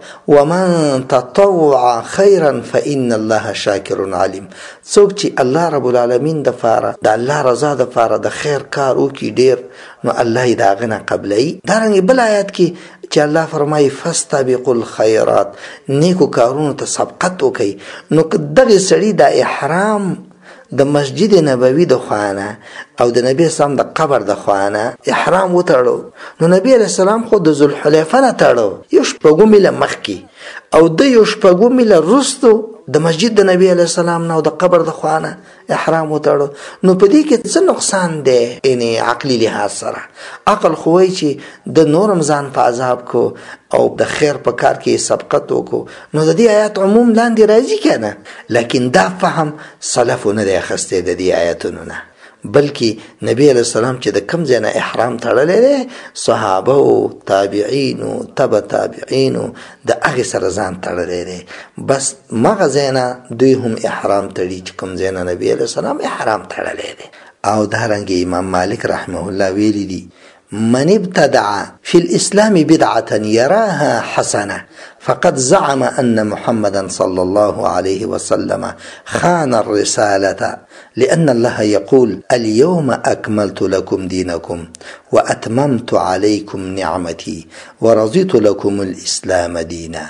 ومن تطوع خیرا فإن الله شاکر علیم، څوک چې الله رب العالمین دپاره د الله رضا دپاره د خیر کار وکړي ډېر نو الله یې د هغه نه قبلوي. دارنګې بل آیت کې چې الله فرمایي فاستبقوا الخیرات، نیکو کارونو ته سبقت وکئ. نو که دغې سړي د احرام د مسجد نبوي د خوانه او د نبی اسلام د قبر د خوانه احرام وتړو، نو نبی علیه السلام خو د ذوالحلیفه نه تړو یو شپږو میله مخکې، او د یو شپږو میله وروستو د مسجد د نبی علیه السلام نه او د قبر د خوانه احرام وتړو. نو په دې کې څه نقصان دی؟ یعنی عقلي لحاظ سره عقل خو وایي چې د نورم ځان په عذاب کو او د خیر په کار کې سبقت وکړو، نو د دې آیات عموم لاندې راځي که نه. لیکن دا فهم سلفو نه دی اخیستی د دې آیاتونو نه، بلکې نبی علیه السلام چې د کم ځای نه احرام تړلی دی صحابه او تابعینو تبع تابعینو د هغې سره ځان تړلی دی. بس مغه ځای نه دوی هم احرام تړي چې کوم ځای نه نبی علیه السلام احرام تړلی دی. او دارنګې امام مالک رحمه الله ویلي دي من ابتدع في الإسلام بدعة يراها حسنة فقد زعم أن محمدا صلى الله عليه وسلم خان الرسالة، لأن الله يقول اليوم أكملت لكم دينكم وأتممت عليكم نعمتي ورضيت لكم الإسلام دينا،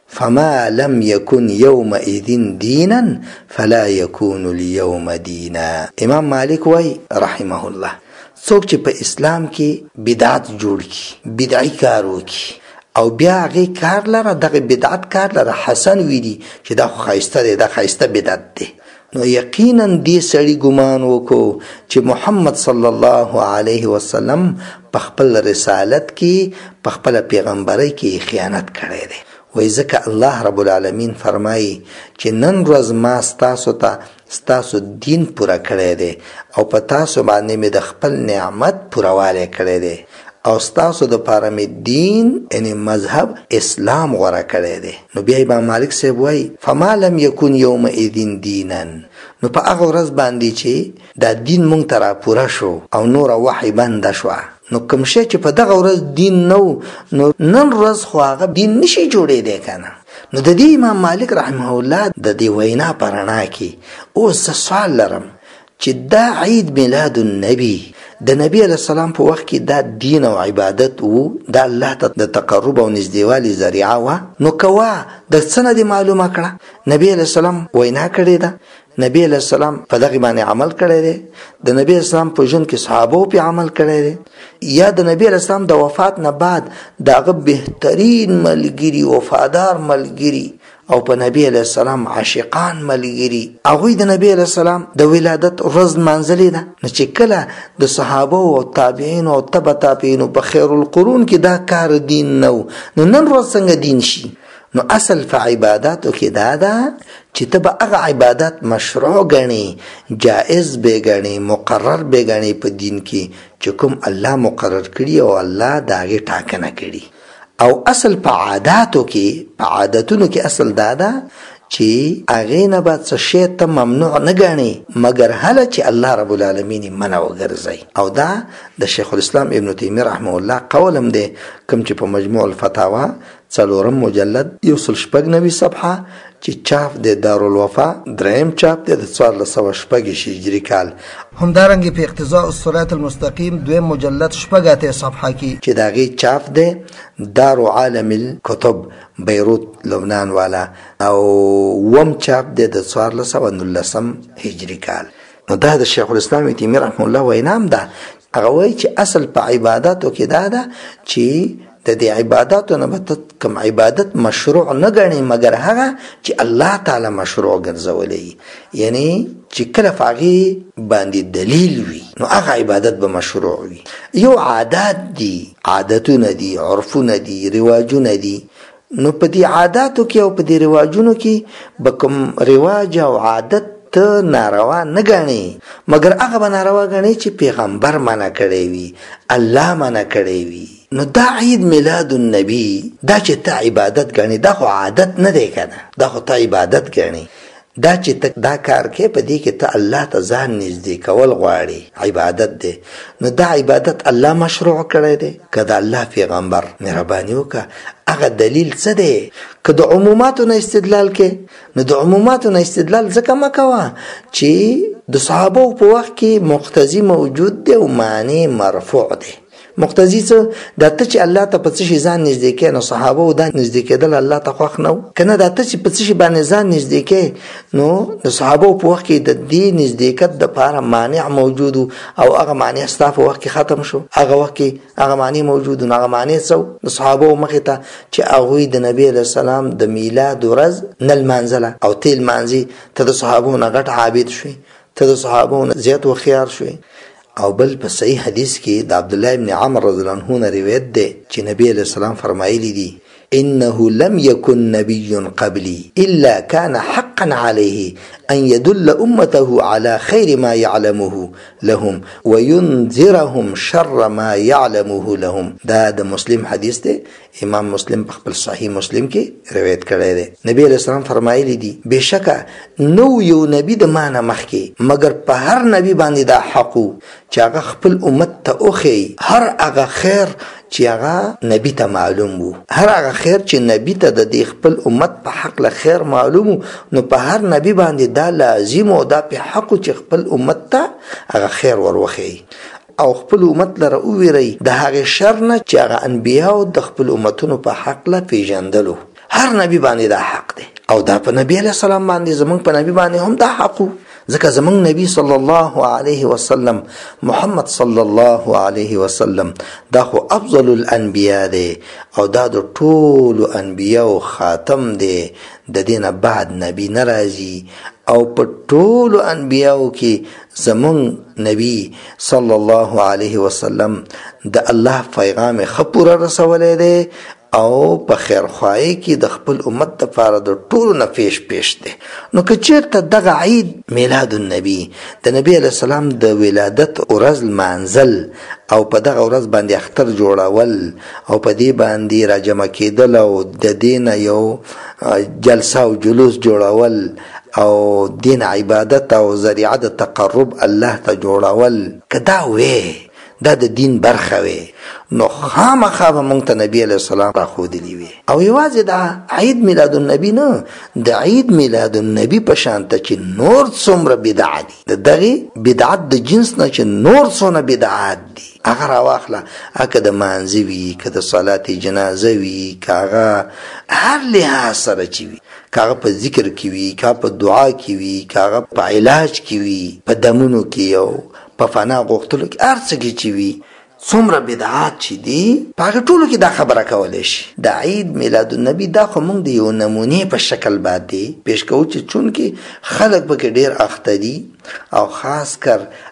فما لم يكن يومئذ دينا فلا يكون اليوم دينا. امام مالک وای رحمه الله څوک چې په اسلام کې بدعت جوړ کی، بدعي کار وکي او بیا هغې کار لره دغه بدعت کار لره حسن ویلي چې دا خو ښایسته دی، دا ښایسته بدعت دی، نو یقینا دې سړي ګمان وکړو چې محمد صلی الله علیه وسلم په خپل رسالت کې په خپله پیغمبرۍ کې خیانت کړی دی. وایي ځکه الله رب العالمین فرمایي چې نن ورځ ما ستاسو ته ستاسو دین پوره کړی دی او په تاسو باندې مې د خپل نعمت پورهوالی کړی دی او ستاسو دپاره مې دین یعنی مذهب اسلام غوره کړی دی. نو بیا امام مالک صاحب وایي فما لم یکن یومئذ دینا، نو په هغه ورځ باندې چې دا دین مونږ ته راپوره شو او نوره وحی بنده شوه، نو کوم شی چې په دغه ورځ دین نو نو نن ورځ خو هغه دین نشي جوړېدی که نه. نو د دې امام مالک رحمه الله د دې وینا په رڼا کې اوس سوال لرم چې دا عید میلاد النبی د نبی علیه السلام په وخت کې دا دین او عبادت وو، دا الله ته د تقرب او نږدېوالي ذریعه وه، نو کوه د څه نه دې معلومه کړه؟ نبی علیه السلام وینا کړې ده، نبی علیه السلام په دغې باندې عمل کړی دی، د نبی علیه السلام په ژوند کې صحابو پې عمل کړی دی، یا د نبی علیه السلام د وفات نه بعد د هغه بهترین ملګري وفادار ملګري او په نبی علیه السلام عاشقان ملګري هغوی د نبی علیه السلام د ولادت ورځ لمانځلې ده. نو چې کله د صحابه او تابعینو او تبع تابعینو په خیر القرون کې دا کار دین نو نن ورځ څنګه دین شي؟ نو اصل په عباداتو کې دا ده چې ته به هغه عبادت مشروع ګڼې، جائز به ګڼې، مقرر به ګڼې په دین کې چې کوم الله مقرر کړي او الله د هغې ټاکنه کړي. او اصل په عاداتو کې، په عادتونو کې اصل دا ده چې هغې نه به څه شی ته ممنوع نه ګڼې مګر هله چې الله رب العالمین یې منع وګرځوي. او دا د شیخ الاسلام ابن تیمیه رحمه الله قول هم دی، کوم چې په مجموع الفتاوا 4 مجلد 196 صفحه چې چاپ دی دارالوفا، دریم چاپ دی د 1406 هجري کال. همدارنګه په اقتضاء الصراط المستقیم 2 مجلد 8 صفحه کې چې دا غي چاپ دی دار عالم الكتب بیروت لبنان والا، او وم چاپ دی د 1419 هجري کال. نو دا د شیخ الاسلام ابن تیمیه رحمه الله وینام ده. هغه وایي چې اصل په عبادتو کې دا ده چې د دې عبادتو نه به کوم عبادت مشروع نه ګڼي مګر هغه چې الله تعالی مشروع ګرځولی، یعنی چې کله په هغې باندې دلیل وي نو هغه عبادت به مشروع وي. یو عادات دي، عادتونه دي، عرفونه دي، رواجونه دي. نو په دې عاداتو کې او په دې رواجونو کې به کوم رواج او عادت ته ناروا نه ګڼي مګر هغه به ناروا ګڼي چې پیغمبر منع کړی وي، الله منع کړی وي. نو دا عید میلاد النبی دا چې ته عبادت ګڼي دا خو عادت نه دی کنه، دا خو ته عبادت ګڼي. دا چې ته دا کار کې په دې کې ته الله ته ځان نږدې کول غواړي، عبادت دی. نو دا عبادت الله مشروع کړی دی که د الله پیغمبر؟ مهرباني وکړه هغه دلیل څه دی؟ که د عموماتو نه استدلال کې، نو د عموماتو نه استدلال ځکه مه کوه چې د صحابو په وخت کې مقتضي موجود دی او معنی مرفوع دی. مقتضی څه؟ دا ته چې الله ته په څه شي ځان نږدې کې، نو صحابه دا نږدې کېدل الله ته خوښ نه و که نه؟ دا ته چې په څه شي باندې ځان نږدې کې، نو د صحابه په وخت کې د دې نږدېکت دپاره مانع موجود او هغه مانع ستا په وخت کې ختم شو. هغه وخت کې هغه مانع موجود نو هغه مانع څه د صحابه مخې ته چې هغوی د نبي علیه السلام د میلاد ورځ نه لمانځله او ته یې لمانځي، ته د صحابو نه غټ عابد شوې، ته د صحابو نه زیات وخیار شوې. او بل په صحیح حدیث کې د عبدالله ابن عمر رضی الله عنه نه روایت دی چې نبی علیہ السلام فرمایلی دي انه لم يكن نبي قبلي الا كان حقا عليه ان يدل امته على خير ما يعلمه لهم وينذرهم شر ما يعلمه لهم. دا د مسلم حدیث دی، امام مسلم په خپل صحیح مسلم کې روایت کړی دی. نبی علیہ السلام فرمایلی دي بشکه نو یو نبی د مانه مخکې مگر په هر نبی باندې دا حق چې هغه خپل امت ته وښیي هر هغه خیر چې هغه نبی ته معلوم وو، هر هغه خیر چې نبی ته د دې خپل امت په حق له خیر معلوم وو، نو په هر نبی باندې دا لازم او دا په حق چې خپل امت ته هغه خیر وروښیي او خپل امت لره وویری د هغې شر نه چې هغه انبیاو د خپل امتونو په حق له پیژندلو. هر نبی باندې دا حق دی او دا په نبی علیه السلام باندې زمونږ په نبی باندې هم دا حق وو، ځکه زمونږ نبی صلی الله علیه وسلم محمد صلی الله علیه وسلم دا خو افضل الانبیاء دی او دا د ټولو انبیاو خاتم دی، د دې نه بعد نبی نه راځي او په ټولو انبیاو کې زمونږ نبی صلی الله علیه وسلم د الله پیغام ښه پوره رسولی دی او په خیرخواهی کې د خپل امت دپاره د ټولو نه پیش دی. نو که چېرته دغه عید میلاد النبی د نبی علیه السلام د ولادت ورځ لمانځل او په دغه ورځ باندې اختر جوړول او په دې باندې راجمع کېدل او د دې نه یو جلسه او جلوس جوړول او دین عبادت او ذریعه د تقرب الله ته جوړول که دا وی دا د دین برخه وی نو خامخا به مونږ ته نبی علیه السلام راښودلي وي. او یوازې دا عید میلاد النبی نه، د عید میلاد النبی په شانته چې نور څومره بدعت دي، د دغې بدعت د جنس نه چې نور څونه بدعات دي هغه راواخله، که د مانځه وي، که د صلات جنازه وي، که هغه هر لحاظ سره چې وي، که هغه په ذکر کې وي، که په دعا کې وي، که هغه په علاج کې وي، په دمونو کې او په فنا غوښتلو کې هر څه کې چې وي، څومره بدعات چې دي په هغې ټولو کې دا خبره کولی شي. د عید میلاد النبی دا خو موږ د یو نمونې په شکل باندې پیش کوو چې چونکې خلک پکې ډېر اخته دي او خاص کر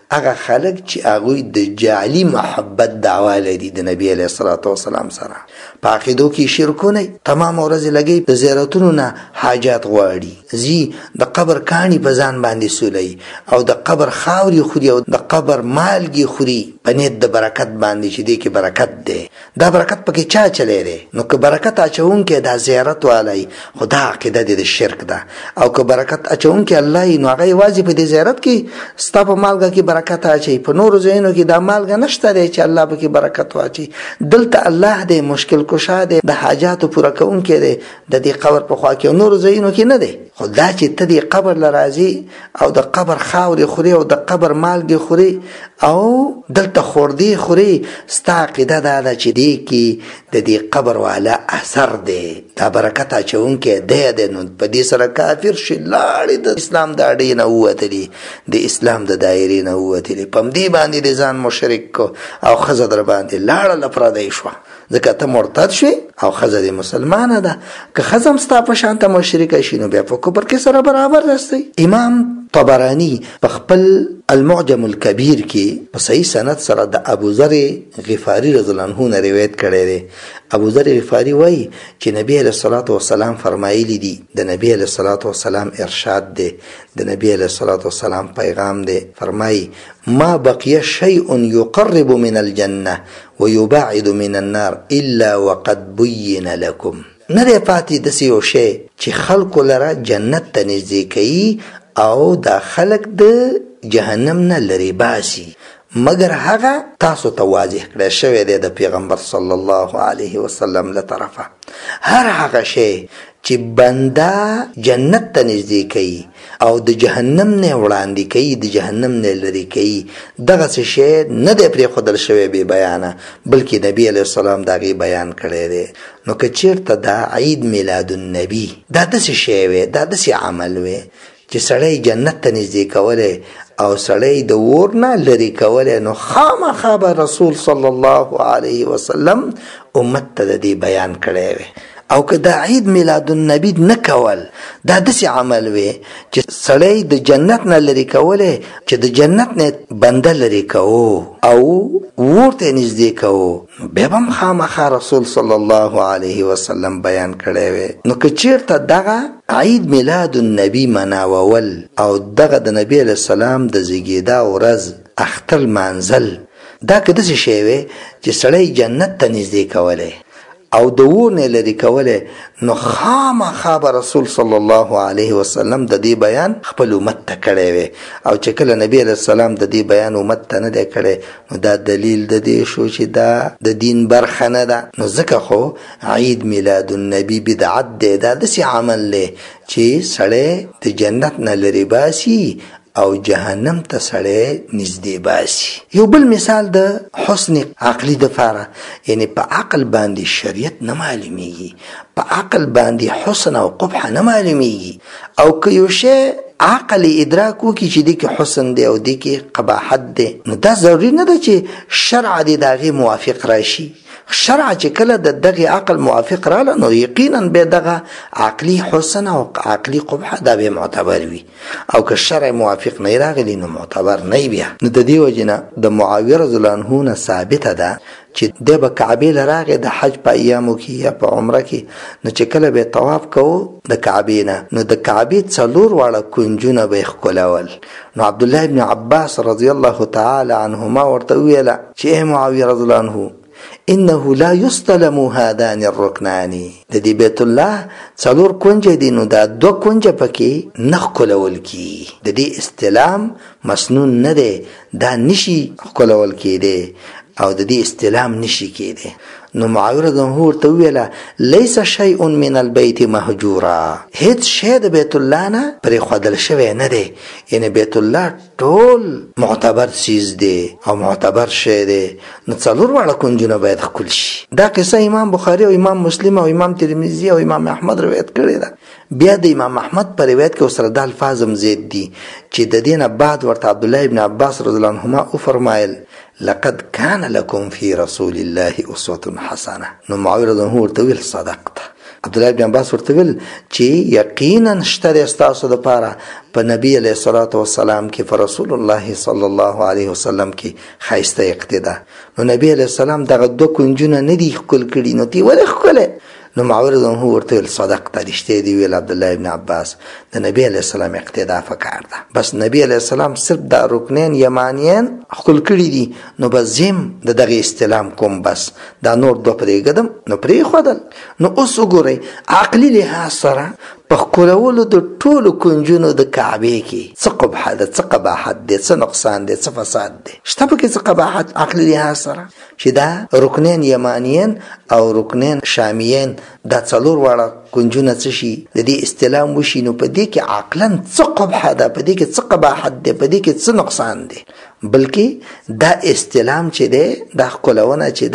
هغه خلک چې هغوی د جعلي محبت دعوا لري د نبی علیه الصلاة والسلام سره، په عقیدو کې شرکونه تمام ورځ لګي، د زیارتونو نه حاجات غواړي، زی د قبر کاڼي په ځان باندې سولي او د قبر خاوري خوري او د قبر مالګي خوري په نیت د برکت باندې چې دی کې برکت دی. دا برکت پکې چا چلی دی؟ نو که برکت اچونکی دا زیارت والی، خو دا عقیده دی د شرک ده. او که برکت اچونکی الله نو هغه یوازې په دې زیارت کې ستا په مالګه کې برکت اچوي، په نورو ځایونو کې دا مالګه نشته دی چې الله پکې برکت واچوي. دلته الله دی مشکل کشا دی، د حاجاتو پوره کوونکی دی، د دې قبر په خوا کې نورو ځایونو کې نه دی. خو دا چې ته دې قبر لراځي او د قبر خاورې خوري او د قبر مالګې خوري او دلته خوردې خوري، ستا عقیده دا ده چې دې کې د دې قبر والا اثر دی، دا برکت اچونکی دی. نو په دې سره کافر شي، لاړې د اسلام د اډې نه ووتلي، د اسلام د دایرې نه ووتلي، په همدې باندې د ځان مشرک کو او ښځه در باندې لاړله پردی شوه، ځکه ته مرتد شوې او ښځه دې مسلمانه ده. که ښځه هم ستا په شانته مشرکه شي نو بیا په کفر کې سره برابر رسئ. امام طبرانی په خپل المعجم الکبیر کې په صحیح سند سره د ابوذر غفاری رضی الله عنه نه روایت کړی دی. ابوذر غفاری وایي چې نبی علیه الصلاة والسلام فرمایلی دي، د نبی علیه الصلاة والسلام ارشاد دی، د نبی علیه الصلاة والسلام پیغام دی. فرمایي ما بقي شيء يقرب من الجنة ويبعد من النار الا وقد بين لكم. نه دی پاتې داسې یو شی چې خلکو لره جنت ته نږدې کوي او دا خلک د جهنم نه لرې باسي، مگر هغه تاسو ته واضح کړی شوی دی د پیغمبر صلی الله علیه وسلم له طرفه. هر هغه شی چې بنده جنت ته نږدې کوي او د جهنم نه وړاندې کوي، د جهنم نه لرې کوي، دغسې شی نه دی پرېښودل شوی بې بیانه، بلکې نبي علیه السلام د هغې بیان کړی دی. نو که چېرته دا عید میلاد النبي دا داسې شی وی، دا داسې عمل وی چې سړی جنت ته نږدې کولی او سړی د اور نه لرې کولی، نو خامخا به رسول صلی الله علیه وسلم امت ته د دې بیان کړی وی. او که دا عید میلاد النبی نه کول دا داسې عمل وی چې سړی د جنت نه لرې کولی، چې د جنت نه بنده لرې کوو او اور ته نږدې کوو، بیا به هم خامخا رسول صلی الله علیه وسلم بیان کړی وی. نو که چېرته دغه عید میلاد النبی مناوول او دغه د نبی علیه السلام د زیږېدا ورځ اختر لمانځل دا که داسې شی وی چې سړی جنت ته نږدې کولی او د اور نه لرې کولی، نو خامخا به رسول صلی الله علیه وسلم د دې بیان خپل امت ته کړی وی. او چې کله نبی علیه السلام د دې بیان امت ته نه دی کړی، نو دا دلیل د دې شو چې دا د دین برخه نه ده. نو ځکه خو عید میلاد النبی بدعت دی، دا داسې عمل دی چې سړی د جنت نه لرې باسي او جهنم ته سړی نږدې باسي. یو بل مثال د حسن عقلی دپاره، یعنی په عقل باندې شریعت نه معلومیږي، په عقل باندې حسن او قبح نه معلومیږي. او که یو شی عقل ادراک وکړي چې دې کې حسن دی او دې کې قباحت دی، نو دا ضروري نه ده چې شرع دې د هغې موافق راشي. شرع چې کله د دغه عقل موافق راله، نو یقینا به دغه عقلی حسن او عقلی قبح دا به معتبر وي. او که شرع موافق نه راغلی نو معتبر نه بیا. نو د دې وجې نه د معاویه رضی الله عنه نه ثابته ده چې دی به کعبې له راغی د حج په ایامو کې یا په عمره کې، نو چې کله به طواف کوو د کعبې نه، نو د کعبې 4 واړه کنجونه به یې ښکلول. نو عبدالله ابن عباس رضی الله تعالی عنهما ورته وویله چې ای معاویه رضی الله عنه انه لا يستلم هذان الركنان، د دې بیت الله 4 کنجه دي، نو دا 2 کنجه پکې نه ښکلول کی، د دې استلام مسنون نه دی، دا نشي ښکلول کېدی او د دې استلام نشي کېدی. نو معاویه رضی الله عنه ورته وویله لیس شیء من البیت مهجورا، هیڅ شی د بیت الله نه پرېښودل شوی نه دی، یعنی بیت الله ټول معتبر چیز دی او معتبر شی دی. نو 4 واړه کنجونه باید ښکل شي. دا قصه امام بخاري او امام مسلم او امام ترمذي او امام احمد روایت کړې ده. بیا د امام احمد په روایت کې ورسره د الفاظ هم زیات دي چې د دې نه بعد ورته عبدالله ابن عباس رضی الله عنهما وفرمایل لقد كان لكم في رسول الله اسوه حسنه. نو معاویه رضی الله عنه ورته ویل صدقت، عبد الله بن عباس ورته ویل چې یقینا شته ستاسو دپاره په نبی علیه الصلاة والسلام کې، په رسول الله صلی الله علیه وسلم کې ښایسته اقتدا. نو نبی علیه السلام دغه دوه کنجونه نه دي ښکل کړي، نو تی ولې ښکلې؟ نو معاویه رضی الله عنه ورته ویل صدقته، رښتیا دي ویل عبد الله بن عباس، د نبی علیه السلام اقتدا پکار ده. بس نبی علیه السلام صرف دا رکنین یمانیان ښکل کړي دي، نو بس زم د دغه استلام کوم، بس دا نور دوه پرېږدم، نو پرېښودل. نو اوس وګورئ عقلي لحاظ سره په ښکلولو د ټولو کنجونو د کعبې کې څه قبحه ده، څه قباحت دی، څه نقصان دی، څه فساد دی؟ شته پکې څه قباحت عقلي لحاظ سره؟ چې دا رکنین یمانیین او رکنین شامیین دا څلور واړه کنجونه څه شي د دې استلام وشي، نو په دې کې عقلا څه قبحه ده، په دې کې څه قباحت دی، په دې کې څه نقصان دی؟ بلکې دا استلام چې دی، دا ښکلونه چې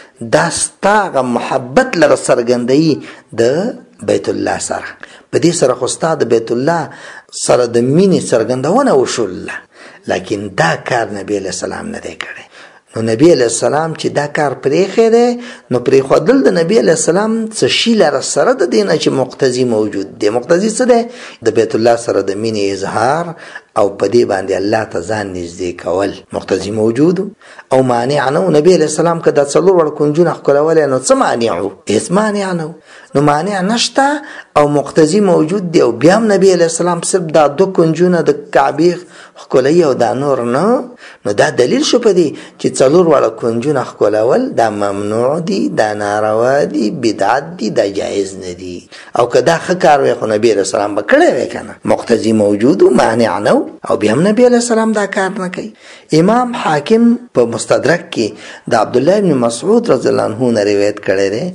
دا ستا هغه محبت لره څرګندوي د بیت الله سره. په دې سره خو ستا د بیت الله سره د مینې څرګندونه وشوله، لیکن دا کار نبی علیه السلام نه دی کړی. نو نبی علیه السلام چې دا کار پرېښی دی، نو پرېښودل د نبی علیه السلام څه شي لره سره د دې نه چې مقتضي موجود دی. مقتضي څه دی؟ د بیت الله سره د مینې اظهار او په دې باندې الله ته ځان نږدې کول مقتضي موجود او مانع نه و. نبی علیه السلام که دا څلور وړه کنجونه ښکلولی، نو څه مانع و؟ هېڅ مانع نه و. نو مانع نشته او مقتضي موجود دی، او بیا هم نبی علیه السلام صرف دا دوه کنجونه د کعبې ښکلوي او دا نور نه. نو دا دلیل شو په دې چې څلور واړه کنجونه ښکلول دا ممنوع دي، دا ناروا دي، بدعت دي، دا جایز نه دي. او که دا ښه کار وی خو نبی علیه السلام به کړی وی که نه، مقتضي موجود و، مانع نه و، او بیا هم نبی علیه السلام دا کار نه کوي. امام حاکم په مستدرک کې د عبدالله بن مسعود رضی الله عنه نه روایت کړی دی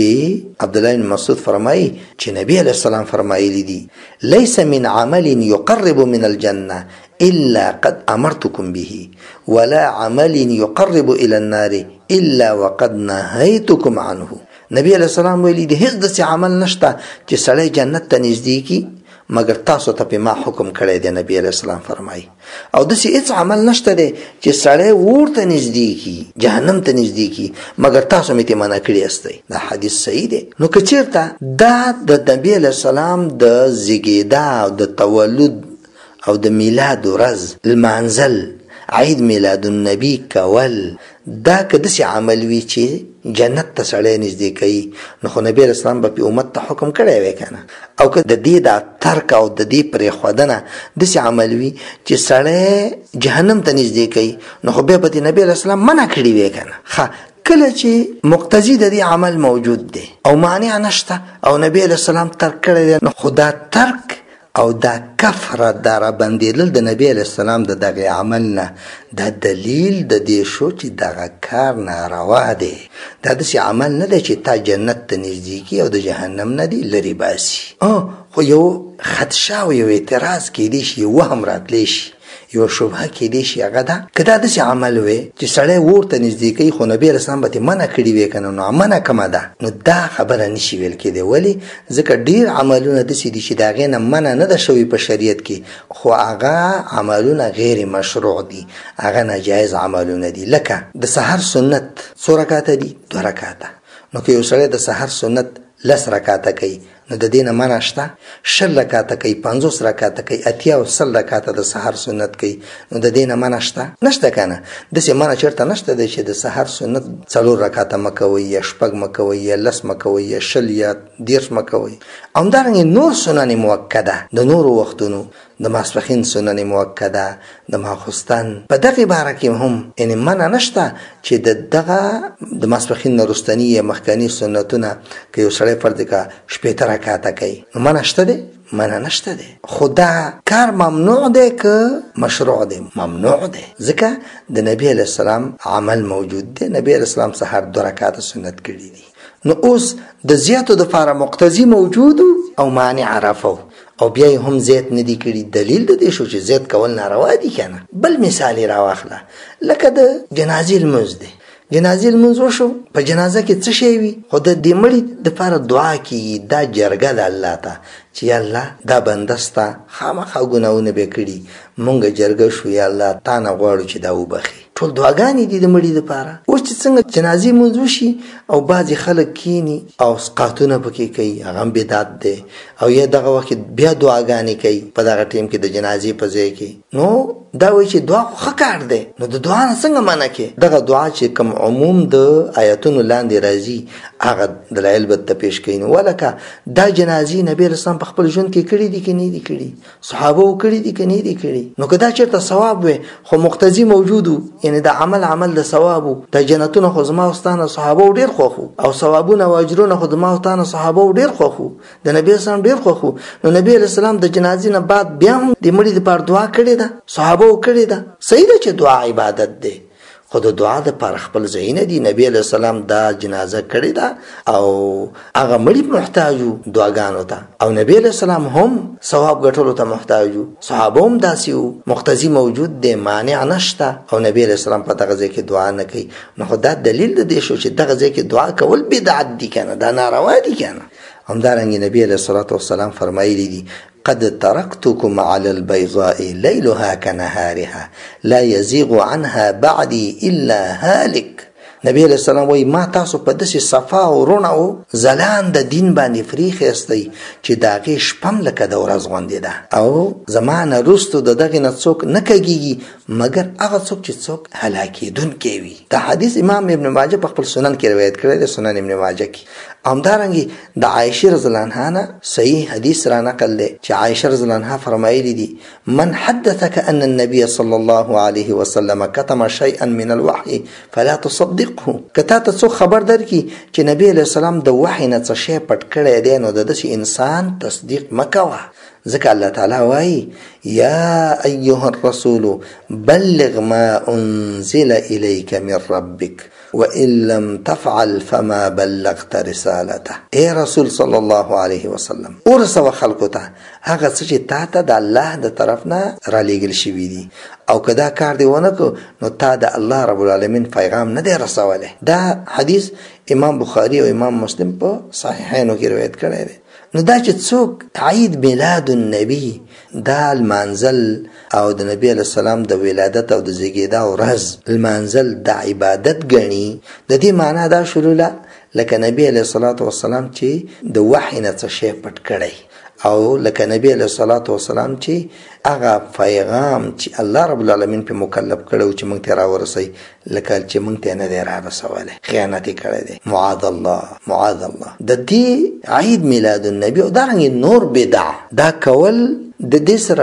چې عبدالله بن مسعود فرمایي چې نبی علیه السلام فرمایلی دي لیس من عمل یقرب من الجنه الا قد امرتكم به ولا عمل يقرب الى النار الا وقد نهيتكم عنه. نبی علیہ السلام ویلی دی هیڅ داسې عمل نشته چې سړی جنت ته نږدې کی مگر تاسو ته په ما حکم کړی دی. نبی علیہ السلام فرمایي او داسې هیڅ عمل نشته دی چې سړی اور ته نږدې کی، جهنم ته نږدې کی، مگر تاسو مې ته منع کړی استئ. دا حدیث صحیح دی. نو که چیرته دا د نبی علیہ السلام د زیږیدا او د تولد او د میلاد ورځ لمانځل، عید میلاد النبی کول، دا که داسې عمل وي چې جنت ته سړی نږدې کوي، نو خو نبی علیه السلام به په امت ته حکم کړی وی که نه. او که د دې دا ترک او د دې پرېښودنه داسې عمل وي چې سړی جهنم ته نږدې کوي، نو خو بیا به د نبی علیه السلام منع کړي وی که نه. کله چې مقتضي د دې عمل موجود دی او مانع نشته او نبی علیه السلام ترک کړی دی، نو خو دا ترک او دا کفر دا را بندېدل د نبی علیه السلام د دغه عمل نه، دا دلیل د دې شو چې دغه کار ناروا دی. دا داسې عمل نه دی چې تا جنت ته نږدې کي او د جهنم نه دی لرې باسي. خو یو خدشه او یو اعتراض کیدی شي، یو وهم راتلی شي، یو شبهه کیدی شي، هغه ده که دا داسې عمل وی چې سړی اور ته نږدې کوي خو نبي علیه السلام به ترې منع کړي وی که نه، نو منع کومه ده، نو دا خبره نشي ویل کېدی. ولې؟ ځکه ډېر عملونه داسې دي چې د هغې نه منع نه ده شوې په شریعت کې، خو هغه عملونه غیر مشروع دي، هغه ناجایز عملونه دي. لکه د سحر سنت څو رکاته دي؟ 2 رکاته. نو که یو سړی د سحر سنت 10 رکاته کوي، نو د دې نه منع شته؟ 20 رکاته کوي، 50 رکاته کوي، 80 او 100 رکاته د سحر سنت کوي، نو د دې نه منع شته؟ نشته که نه. داسې منع چېرته نشته دی چې د سحر سنت 4 رکاته مه کوئ، یا 6 مه کوئ، یا 10 مه کوئ، یا 20 یا 30 مه کوئ. همدارنګې نور سنن مؤکده د نورو وختونو، د ماسپښین سنن مؤکده، د ماخوستن، په دغې باره کې هم یعنې منع نشته چې دغه د ماسپښین نه وروستني یا مخکني سنتونه که یو سړی فرض کړه 18 رکاته کوي، نو منع شته دی؟ منع نشته دی. خو دا کار ممنوع دی که مشروع دی؟ ممنوع دی، ځکه د نبی علیه السلام عمل موجود دی. نبی علیه السلام سحر 2 رکاته سنت کړي دي. نو اوس د زیاتو دپاره مقتضي موجود او مانع رفو، او بیا یې هم زیات نه دي کړي. دلیل د دې شو چې زیات کول ناروا دي که نه. بل مثال یې راواخله، لکه د جنازې لمونځ دی. جنازې لمونځ وشو، په جنازه کې څه شی وي؟ خو د دې مړي دپاره دعا کېږي، دا جرګه ده الله ته چې یا الله دا بنده ستا خامخا ګناهونه به کړي، مونږ جرګه شو یا الله تا نه غواړو چې دا وبخي. ټول دعاګانې دي د مړي لپاره. اوس چې څنګه جنازې مونځ وشي او بعضې خلک کینی او سقاطونه پکې کوي، هغه هم بدعت دی. او یا دغه وخت بیا دعاګانې کوي په دغه ټیم کې د جنازې په ځای کې. نو دا وایي چې دعا خو ښه کار دی، نو د دعا نه څنګه منع کې؟ دغه دعا چې کوم عموم د آیاتونو لاندې راځي هغه دلایل به ته پیش کوي. نو ولکه دا جنازې نبی رسول په خپل ژوند کې کړي دي که نه دي کړي، صحابه و کړي دي که نه دي کړي. نو که دا چېرته ثواب وي خو مقتضي موجود و، یعنې د عمل د ثواب و، د جنتونه خو زما او ستا نه صحابه و ډېر خوښ و، او ثوابونه او اجرونه خو زما او ستا نه صحابه و ډېر خوښ و، د نبي اسلام ډېر خوښ و. نو نبي علیه السلام د جنازې نه بعد بیا هم د مړي دپاره دعا کړې ده، صحابه و کړې ده. صحیح ده چې دعا عبادت دی، خو د دعا دپاره خپل ځایونه دي. نبی علیه السلام دا جنازه کړې ده او هغه مړي محتاج و دعاګانو ته، او نبی علیه السلام هم ثواب ګټلو ته محتاج و، صحابه هم داسې و، مقتضي موجود دی، مانع نشته، او نبی علیه السلام په دغه ځای کې دعا نه کوي. نو خو دا دلیل د دې شو چې دغه ځای کې دعا کول بدعت دي که نه، دا ناروا دي که نه. همدارنګې نبی علیه السلام فرمایلی دي قد تركتكم على البيضاء ليلها كنهارها لا يزيغ عنها بعدي إلا هالك. نبی علیہ السلام وی ما تاسو په داسې صفا او رڼه او ځلان د دین باندې فریخ ایستی چې د هغې شپم لکه د ورځ غوندې ده، او زما نه وروستو د دغې نه څوک نه کږېږي مګر هغه څوک چې څوک هلاکېدونکی وي. دا حدیث امام ابن ماجه په خپل سنن کې روایت کړی دی، سنن ابن ماجه کې. همدارنګې د عایشې رضی الله عنها نه صحیح حدیث را نقل دی چې عایشه رضی الله عنها فرمایلی دي من حدثك ان النبي صلى الله عليه وسلم كتم شيئا من الوحي فلا تصدقه. که تا ته څوک خبر درکړي چې نبی علیه السلام د وحي نه څه شی پټ کړی دی نو د داسې انسان تصدیق مه کوه، ځکه الله تعالی وایي یا ایها الرسول بلغ ما انزل الیک من ربک وان لم تفعل فما بلغت رسالته. اے رسول صلی الله علیه وسلم ورسوه خلکو ته هغه څه چې تا ته د الله د طرف نه رالیږل شوي دي، او که دا کار دی ونه کو نو تا د الله رب العالمین پیغام نه دی رسولی. دا حدیث امام بخاری او امام مسلم په صحیحینو کې روایت کړی دی. نو دا چې څوک عید میلاد النبی دا المانزل او د نبی علیه السلام د ولادت او د زیږیدا ورځ المانزل د عبادت ګڼي، د دې معنا دا شروله لکه نبی علیه السلام چې د وحی نه څه شی پټ کړی، او لکه نبی علیه السلام چې هغه پیغام چې الله رب العالمین په مکلف کړو چې موږ ته راورسوي لکه چې موږ ته نه دی رارسولی، خیانت یې کړی دی. معاذ الله معاذ الله. د دې عید میلاد النبی او دارنګې نور بدع دا کول د دې سره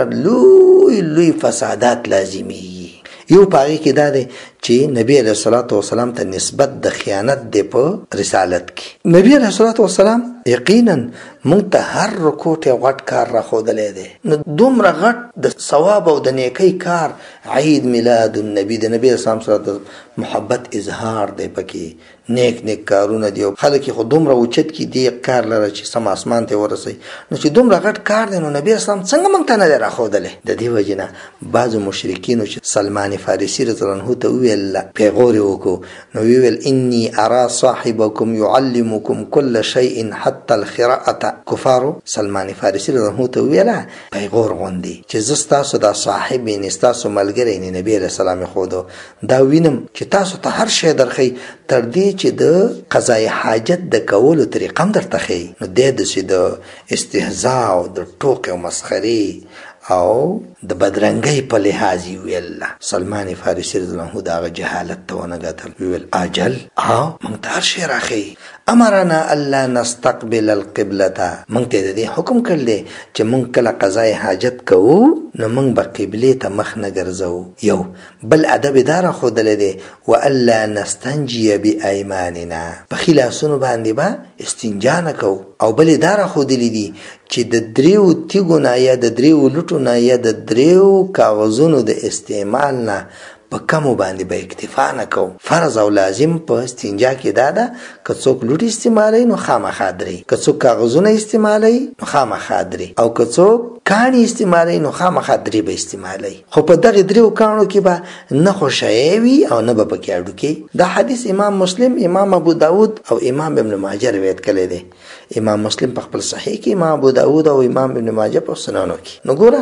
لوی فسادات لازمي. یو پاغي کې دا دی چې نبی علیه السلام ته نسبت د خیانت دی په رسالت کې. نبی علیه السلام یقینا مونږ ته هر رکوټ یو غټ کار راښودلی دی، نو دومره غټ د ثواب او د نیکۍ کار عید میلاد النبی د نبی اسلام سره د محبت اظهار دی، پکې نیک کارونه دی، خلک خو دومره اوچت کې دی کار لره چې سم اسمان ته ورسوي. نو چې دومره غټ کار دی نو نبی اسلام څنګه مونږ ته نه دی راښودلی؟ د دې وجې نه بعضو مشرکینو چې سلمان فارسي رضی الله عنه ته وویل پیغور یې وکړو، نو ویل انی ارا صاحبکم یعلمکم کل شیء حتی القراءة. کفارو سلمان فارسي رضی الله عنه ته ویله پیغور غوندې چې زه ستاسو دا صاحب یعنې ستاسو ملګری یعنې نبي علیه السلام یې ښودو، دا وینم چې تاسو ته هر شی درښیي تر دې چې د قضای حاجت د کولو طریقه هم درته ښیي. نو دی داسې د استهزا او د ټوکې او مسخرې او د بدرنګۍ په لحاظ یې ویل. سلمان فارسي رضی الله عنه د هغه جهالت ته ونه کتل، ویل اجل موږ ته هر شی راښیي. امرنا الله نستقبل القبلة، موږ ته د دې حکم کړل دی چې موږ کله قضای حاجت کوو نو موږ به قبلې ته مخ نه ګرځوو. یو بل ادب یې دا راښودلی دی والا نستنجي بایماننا، په ښي لاسونو باندې به استنجا نه کوو. او بل یې دا راښودلی دي چې د دریو تیږو نه یا د دریو لوټو نه یا د دریو کاغذونو د استعمال نه په کمو باندې به اکتفا نه کوو. فرض او لازم په استنجا کې دا ده که څوک لوټ استعمالوي نو خامخا درې، که څوک کاغذونه استعمالوي نو خامخا درې، او که څوک کاڼي استعمالوي نو خامخا درې به استعمالوي، خو په دغه دریو کاڼو کې به نه خوشایي وي او نه به پکې اډوکي. دا حدیث امام مسلم، امام ابو داود او امام ابن ماجه روایت کړی دی. امام مسلم په خپل صحیح کې، امام ابو داود او امام ابن ماجه په سننو کې. نو ګوره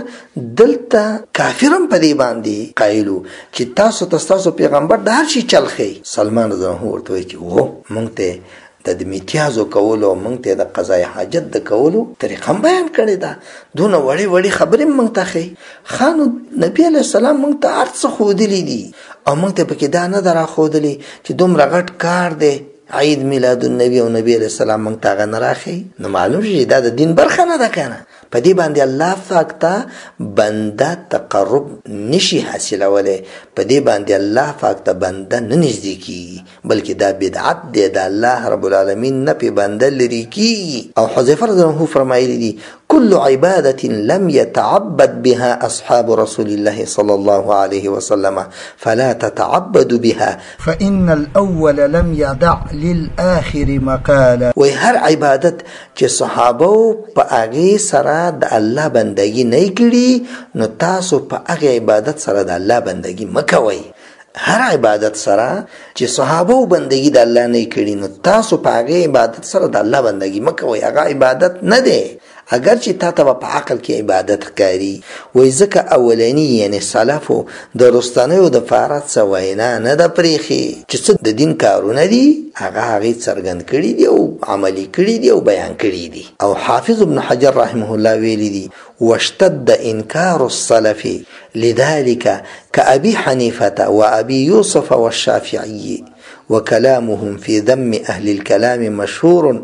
دلته کافرم په دې باندې قایلو چې تاسو پیغمبر د هر شي چلخي. سلمان رضی الله عنه ورته وایي چې وو مونږ ته د امتیازو کولو، مونږ ته د قضای حاجت د کولو طریقه بیان کړې ده، دونه وړې وړې خبرې مونږ ته ښیي. خانو نبی علیه السلام مونږ ته هر څه ښودلي دي او مونږ ته پکې دا نه ده راښودلي چې دومره غټ کار دی عید میلاد النبی او نبی علیه السلام مونږ ته هغه نه راښیي. نو معلوم شي دا د دین برخه نه ده که نه. په دې باندې الله پاک ته بنده تقرب نشي حاصلولی، په دې باندې الله پاک ته بنده نه نږدې کیږي، بلکې دا بدعت دی، د الله رب العالمین نه پې بنده لرې کیږي. او حذیفه رضی الله عنه فرمایلی دي كل عبادة لم يتعبد بها أصحاب رسول الله صلى الله عليه وسلم فلا تتعبد بها فإن الأول لم يدع للآخر مقالا. وی هر عبادت چې صحابه په هغې سره د الله بندگی نه کړي نو تاسو په هغې عبادت سره د الله بندگی مکوئ. هر عبادت سره چې صحابه بندگی د الله نه کړي نو تاسو په هغې عبادت سره د الله بندگی مکوئ. هغه عبادت نه دی، اگر چې تا ته په عقل کې عبادت ښکاري. وایي ځکه اولني یعنې سلفو د رستنیو د فارت څه وینا نه ده پرېښې چې څه د دین کارونه دي هغه هغې څرګند کړي دي او عملي کړي دي او بیان کړي دي. او حافظ ابن حجر رحمه الله ویلي دي واشتد انکار السلف لذلك كأبي حنيفة وأبي يوسف والشافعي وكلامهم في ذم أهل الكلام مشهور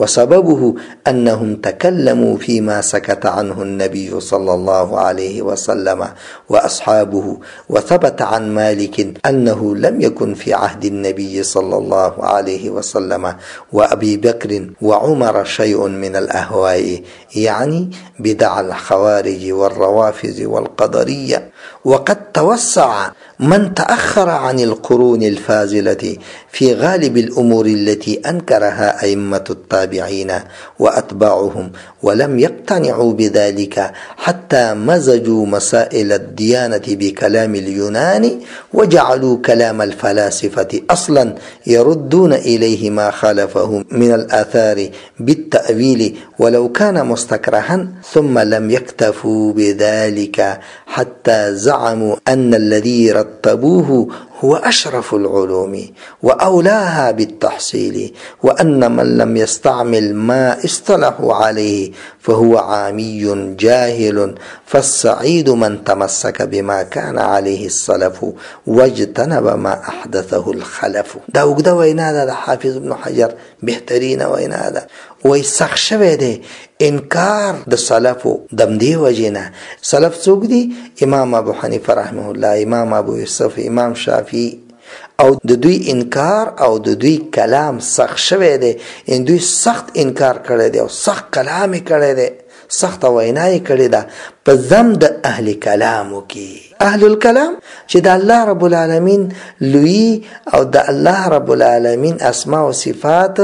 وسببه أنهم تكلموا فيما سكت عنه النبي صلى الله عليه وسلم وأصحابه. وثبت عن مالك أنه لم يكن في عهد النبي صلى الله عليه وسلم وأبي بكر وعمر شيء من الأهواء، يعني بدع الخوارج والروافض والقدرية. وقد توسع من تأخر عن القرون الفاضلة في غالب الأمور التي أنكرها أئمة التابعين وأتباعهم ولم يقتنعوا بذلك حتى مزجوا مسائل الديانة بكلام اليونان وجعلوا كلام الفلاسفة أصلا يردون إليه ما خالفه من الآثار بالتأويل ولو كان مستكرها. ثم لم يكتفوا بذلك حتى زعموا أن الذي رتبوه هو أشرف العلوم وأولاها بالتحصيل، وأن من لم يستعمل ما اصطلحوا عليه فهو عامي جاهل، فالسعيد من تمسك بما كان عليه السلف واجتنب ما أحدثه الخلف. دا اوږده وینا ده د حافظ ابن حجر، بهترینه وینا ده. وی سخت شوی دی انکار د سلفو دم دی وجنه. سلف څوک دي؟ امام ابو حنیفه رحمه الله، امام ابو یوسف، امام شافعی. او د دوی انکار او د دوی کلام سخت شوی دی، ان دوی سخت انکار کړی دی او سخت کلام کړی دی، سخت وینا یې کړې ده په ذم د اهل کلامو کې. اهل الکلام چې د الله رب العالمین لوی او د الله رب العالمین اسماء او صفات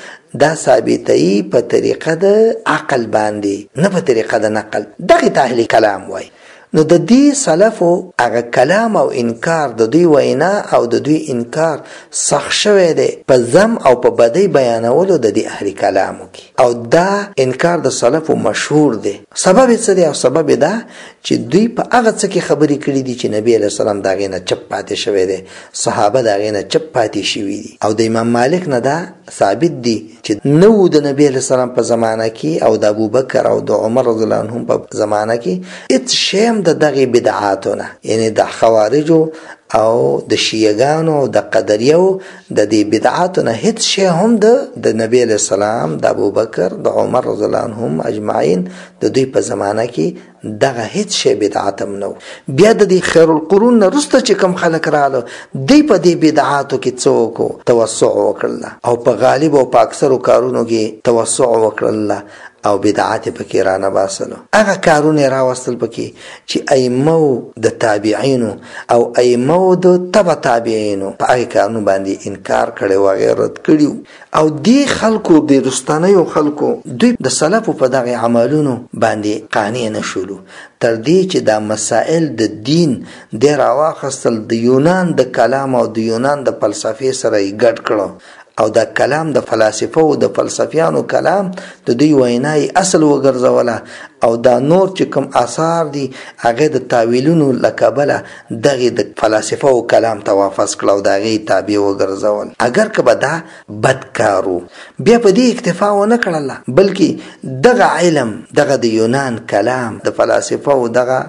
دا ثابتوي په طریقه د عقل باندې، نه په طریقه د نقل. دغه ته اهل کلام وایي. نو د دې سلفو هغه کلام او انکار، د دوی وینا او د دوی انکار سخت شوی دی په ذم او په بدۍ بیانولو د دې اهل کلامو کې. او دا انکار د سلفو مشهور دی. سبب یې څه دی؟ او سبب یې دا چې دوی په هغه څه کې خبرې کړي دي چې نبی علیه السلام د هغې نه چپ پاتې شوی دی، صحابه د هغې نه چپ پاتې شوي دي. او د امام مالک نه دا ثابت دي چې نه و د نبی علیه السلام په زمانه کې او د ابوبکر او د عمر رضی الله عنهم په زمانه کې هېڅ شی هم د دغې بدعاتو نه، یعنې د خوارجو او د شیعګانو او د قدریو د دې بدعاتو نه هېڅ شی هم د نبی علیه السلام، د ابوبکر، د عمر رضی الله عنهم اجمعین د دوی په زمانه کې دغه هېڅ شی بدعت هم نه و. بیا د دې خیر القرون نه وروسته چې کوم خلک راغله دوی په دې بدعاتو کې څه وکړو؟ توسع وکړله او په غالب او په اکثرو کارونو کې توسع وکړله او بدعات پکې رانه باسلو. هغه کارونه راوستل پکې چې ائمه د تابعینو او ائمه د تبع تابعینو په هغه کارونه باندې انکار کړي او غیرت کړي. او دی خلکو د رستانیو خلکو دوی د سلفو په دغه عملونو باندې قانع نشولو، تر دې چې دا مسائل د دین د راواخستل د یونان د کلام او د یونان د فلسفې سره یې ګډ کړو او دا کلام د فلسفه او د فلسفیانو کلام د دوی وینای اصل وګرځوله او دا نور چې کوم آثار دي هغه د تاویلونو لکبله دغه د فلسفه او کلام ته واپس کړو، دغه تابع وګرځول. اگر که به دا بدکارو بیا په دې اکتفا ونه کړله، بلکې دغه علم دغه د یونان کلام د فلسفه او دغه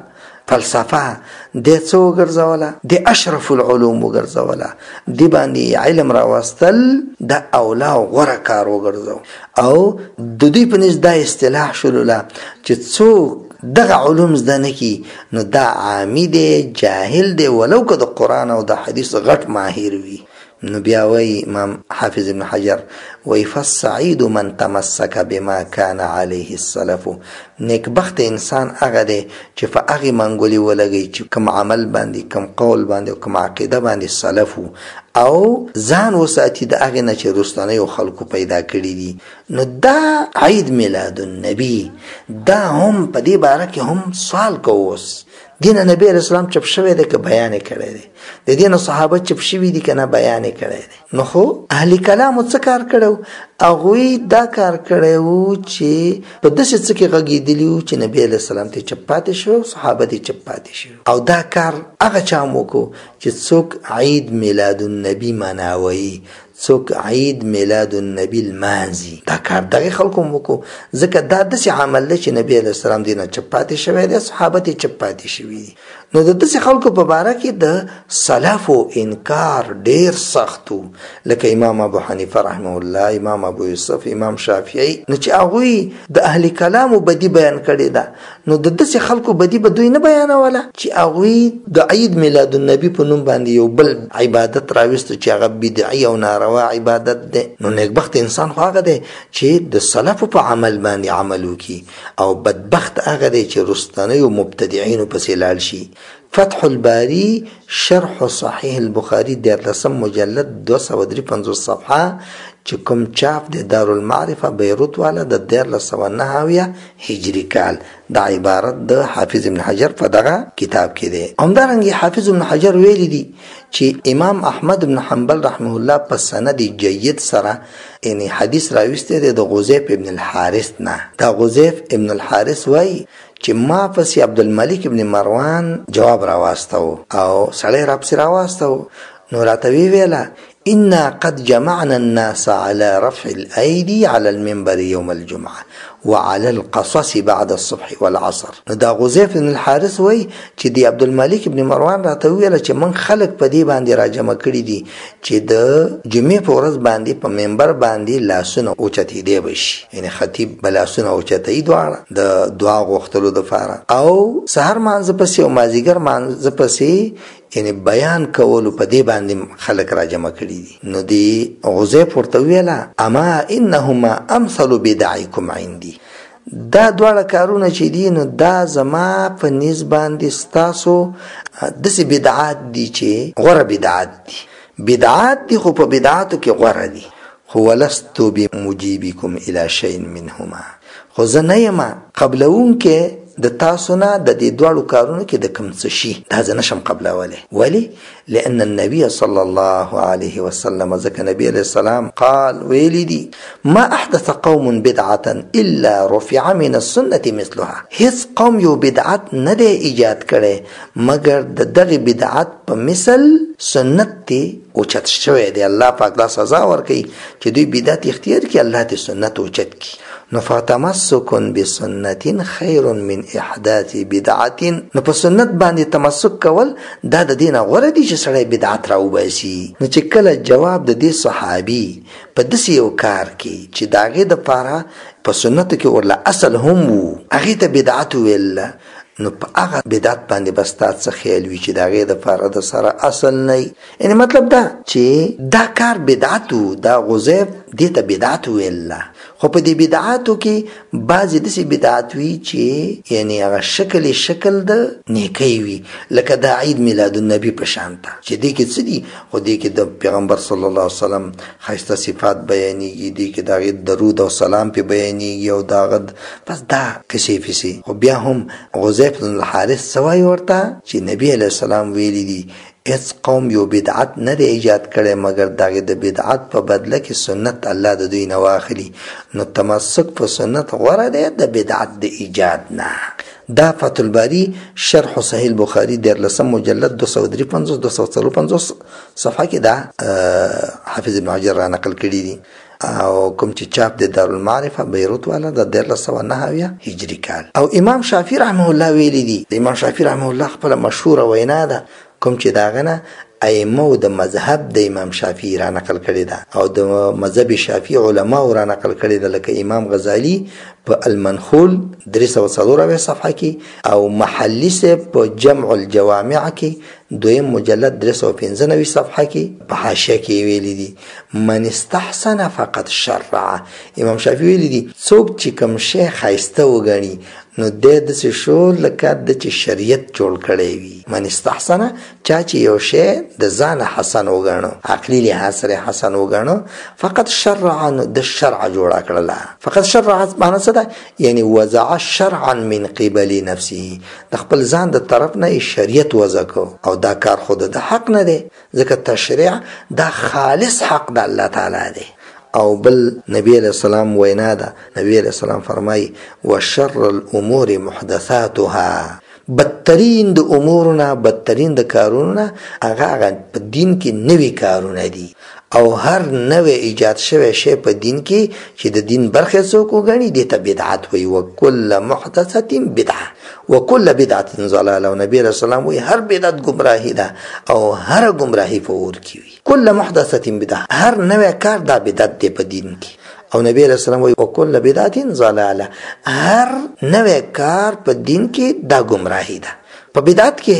فلسفه د څو ګرځوله د اشرف العلوم ګرځوله، دی باندې علم راوستل د اولا غوره کار وګرځو. او د دوی په نس دا اصطلاح شولله چې څوک دغه علوم زده نه کی نو دا عامی دی، جاهل دی، ولو که د قرآن او د حدیث غټ ماهر وي. نو بیا وی امام حافظ ابن حجر وی فالسعید من تمسک بما کان علیه السلف، نیکبخت انسان هغه دی چې په هغه منګولي ولګي چې کوم عمل باندې، کوم قول باندې، کوم عقیده باندې سلف او ځان وساتي د هغه نه چې رستانه یو خلکو پیدا کړی دي. نو دا عید میلاد النبی دا هم په دې باره کې هم سوال کووس دین نبی رسول الله چپ شوی دی که بیان کړی دی، د دین صحابه چپ شوی دي کنه بیان کړی دی. نو خو اهلی کلام څه کار کړو؟ هغوی دا کار کړو چې په داسې څه کې غږېدلي چې نبی علیه السلام ته چپ پاتې شو، صحابه ته چپ پاتې شو. او دا کار هغه چا وکړو چې څوک عید میلاد النبی مناوي، څوک عید میلاد النبی المانزي، دا کار دغه خلکو وکړو ځکه دا داسې عمل دی چې نبی علیه السلام دې نه چپ پاتې شوی دی، صحابه ته چپ پاتې شوي دي. نو د داسې خلکو په باره کې د سلفو انکار ډیر سخت و، لکه امام ابو حنیفه رحمه الله، امام ابو یوسف، امام شافعی. نو چې هغوی د اهل کلامو بدی بیان کړې ده، نو د داسې خلکو بدی به دوی نه بیانوله چې هغوی د عید میلاد النبی په نوم باندې یو بل عبادت راوستو چې هغه بدعي او ناروا عبادت ده. نو نیکبخت انسان خو هغه دی چې د سلفو په عمل باندې عمل وکړي، او بدبخت هغه دی چې رستانیو مبتدعینو پسې لاړ شي. فتح الباری شرح صحیح البخاری 13 مجلد 253 صفحه چې کوم چاپ د دارالمعرفه بیروت والا د 1309 هجری کال، دا عبارت د حافظ ابن حجر په دغه کتاب کې دی. همدارنګه حافظ ابن حجر ویلی دی چې امام احمد بن حنبل رحمه الله په سند جید سره یعنی حدیث راوسته دی د غزیف ابن الحارث نه. دا غزیف ابن الحارث وای چې ما پسې عبدالملک ابن مروان جواب راواستو او سړی راپسې راواستو، نو راته ویله إنا قد جمعنا الناس على رفع الأيدي على المنبر يوم الجمعة وعلى القصص بعد الصبح والعصر. دا غزیف بن الحارث وای چې دی عبدالملک ابن مروان راته ویله چې من خلق په دې باندې راجمع کړي دي چې د جمعې په ورځ باندې په منبر باندې لاسونه اوچتېدی بشي، یعنی خطیب به لاسونه اوچتوي دواړه د دعا غوښتلو دپاره، او سحر مانځه پسې او مازدیګر مانځه پسې یعنی بیان کولو په دې باندې خلق راجمع کړي دي. نو دی غزیف ورته ویله اما انهما امثل بدعکم عندي، دا دواړه کارونه چې دي نو دا زما په نسبت باندې ستاسو داسې بدعات دي چې غوره بدعات دي. بدعات دي خو په بدعاتو کې غوره دي. خو ولست بمجیبکم الی شیء منهما، خو زه نه یم قبلونکې د تاسو نه د دې دواړو کارونو کې د کوم څه شي، دا زه نشم قبلولی. ولی؟ لأن النبي صلى الله عليه وسلم ځکه نبی علیه السلام قال ویلی دی ما احدث قوم بدعة الا رفع من السنة مثلها، هیڅ قوم یو بدعت نه دی ایجاد کړی مگر د دغه بدعت په مثل سنت تی اوچت شوی دی. الله پاک دا سزا ورکوي چې دوی بدعت اختیار کړي، الله تی سنت اوچت کړي. نو فتمسک بسنت خیر من احداث بدعت، نو په سنت باندې تمسک کول دا د دین غوړه دي چې سړی بدعت راوباسي. نو چې کله جواب د دې صحابي په داسې یو کار کې چې د هغې دپاره په سنتو کې ورله اصل هم وو، هغې ته بدعت ویل، نو په هغه بدعت باندې بس تا څه خیال وي چې د هغې دپاره د سره اصل نه وي. یعنې مطلب دا چې دا کار بدعت و، دا غزیف دې ته بدعت ویله، خو په دې بدعاتو کې بعضې داسې بدعات وي چې یعنی هغه شکل د نیکۍ وي، لکه د عید میلاد النبي په شان ته چې دې کې څه دي، خو دې کې د پیغمبر صلی الله علیه وسلم ښایسته صفات بیانېږي، دې کې د هغې درود او سلام پې بیانېږي او د هغه بس دا کیسې پیسې. خو بیا هم حذیفة بن الحارث څه وایي ورته چې نبي علیه السلام ویلي دي هیڅ قوم یو بدعت نه دی ایجاد کړی مګر د هغې د بدعت په بدله کې سنت الله د دوی نه واخلي، نو تمسک په سنت غوره دی د بدعت د ایجاد نه. دا فتح الباری شرح صحیح البخاری 13 مجلد 253 صفحه کې دا حافظ ابن حجر را نقل کړي دي، او کوم چې چاپ د دارالمعرفه بیروت والا د 1309 هجری کال. او امام شافعی رحمه الله ویلي دي، د امام شافعی رحمه الله خپل مشهوره وینا ده کوم چې داغه نه ائمه د مذهب د امام شافعی را نقل کړي ده او د مذهب شافعی علما را نقل کړي ده، لکه امام غزالی په المنخول 304 صفحه کې او محلی سے په جمع الجوامع کې 2 مجلد 395 صفحه کې په حاشیه کې ویلي دي من استحسن فقط شرع. امام شافعی ویلي دي څوک چې کوم شی ښایسته وګڼي نو د داسې شو لکه د چې شریعت جوړ کړی وي. من استحسن چا چې یو شی د ځانه حسن وګڼو، عقلي لحاظ سره حسن وګڼو، فقط شرع نو د شرع جوړه کړله. فقط شرع معنی څه ده؟ یعنی وضع شرعا من قبل نفسه، د خپل ځان د طرف نه شریعت وضع کو او دا کار خود د حق نه دی، ځکه تشریع دا خالص حق د الله تعالی دی. او بل نبی علیہ السلام وینا ده، نبی علیہ السلام فرمای وشر الامور محدثاتها، بدترین د امورنا بدترین د کارونه هغه په دین کې نوی کارونه دي، او هر نوې ایجاد شوی شی په دین کې چې د دین برخه څوک وګڼي دې ته بدعت وي. وکل محدثه بدعه وکل بدعت ضلاله، او نبی رسول الله وي هر بدعت گمراهی ده او هر گمراهی په اور کې وي. کل محدثه بدعه، هر نوې کار دا بدعت دی په دین کې. او نبی رسول الله وي وکل بدعت ضلاله، هر نوې کار په دین کې دا گمراهی ده. په بدعت کې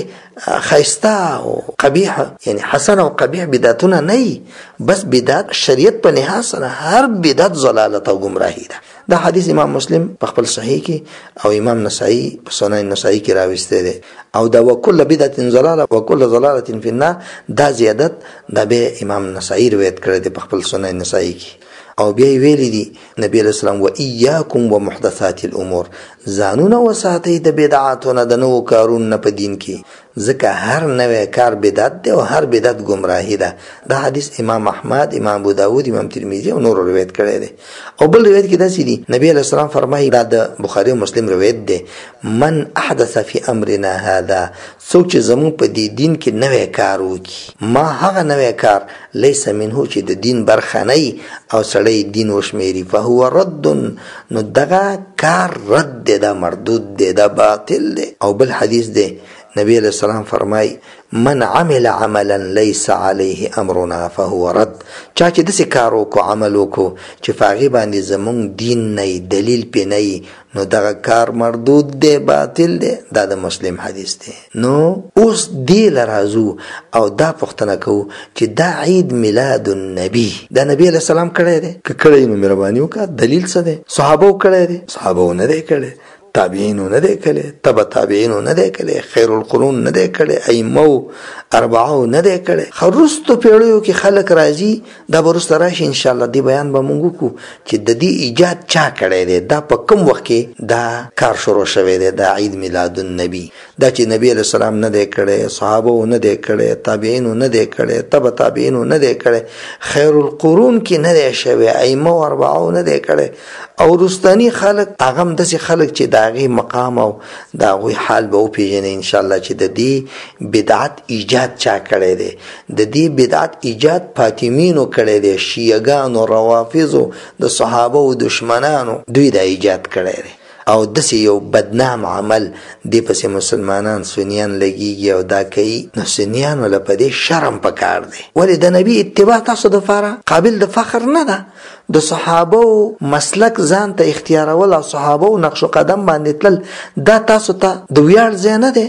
خیسته او قبیح یعنی حسن او قبیح بدعتونه نه، بس بدعت شریعت په لحاظ سره هر بدعت ضلالت او گمراهی ده. دا حدیث امام مسلم په خپل صحیح کې او امام نسائی په سنن نسائی کې راوسته ده. او دا وکل بدعت ضلاله وکل ضلاله فی النار دا زیادت د به امام نسائی روایت کړی دی په خپل سنن نسائی کې. او بیا ویلی دی نبی علیہ السلام و ایاکم و محدثات الامور، ځانونه وساتئ د بدعاتونو د نوو کارونو په دین کې، ځکه هر نوې کار بدعت دی او هر بدعت گمراهی ده. دا حدیث امام احمد، امام ابو داود، امام ترمذی او نور روایت کړی دی. او بل روایت کې داسې دی نبی علیہ السلام فرمایي، دا د بخاری او مسلم روایت دی، من احدث فی امرنا هذا، څوک چې زموږ په دې دین کې نوې کار وکړي، ما هغه نوې کار لیس منه چې د دین برخه نه او سړی دین وشمیري، فهو رد، نو دغه کار رد دی، دا مردود دی، دا باطل دی. او بل حدیث دی نبی علیہ السلام فرمای من عمل عملا ليس عليه امرنا فهو رد، چا چې داسې کار وکړو عمل وکړو چې په هغې باندې زمونږ دین نه دلیل پې نه نو دغه کار مردود دی، باطل دی. دا د مسلم حدیث دی. نو اوس دې له راځو او دا پوښتنه کوو چې دا عید میلاد النبي دا نبی علیه السلام کړی دی که کړی نو مهرباني وکړه دلیل څه دی؟ صحابو کړی دی؟ صحابو نه دی کړی، تابعینو نه دی کړی، تبع تابعینو نه دی کړی، خیر القرون نه دی کړی، ائمه اربعو نه دی کړی. خو وروستو پیړیو کې خلک راځي، دا به وروسته راشي انشاءالله، دې بیان به مونږ وکړو چې د دې ایجاد چا کړی دی، دا په کوم وخت کې دا کار شروع شوی دی، دا عید میلاد النبي، دا چې نبی علیہ السلام نه دی کړی، صحابو نه دی کړی، تابعینو نه دی کړی، تبع تابعینو نه دی کړی، خیر القرون کې نه دی شوی، ائمه اربعو نه دی کړی. او رستانی خلق هغه هم داسې خلق چې د هغې مقام او د هغوی حال به وپېژني انشاءالله چې د دې بدعت ایجاد چا کړی دی. د دې بدعت ایجاد فاطمینو کړی دی، شیعګانو، روافظو، د صحابو دشمنانو، دوی دا ایجاد کړی دی. او داسې یو بدنام عمل دې پسې مسلمانان سنیان لګیږي او دا کوي، نو سنیانو له په دې شرم پکار دی. ولې د نبي اتباع تاسو دپاره قابل د فخر نه ده؟ د صحابو مسلک ځان ته اختیارول او صحابو نقش و قدم باندې تلل دا تاسو ته د ویاړ ځای نه دی؟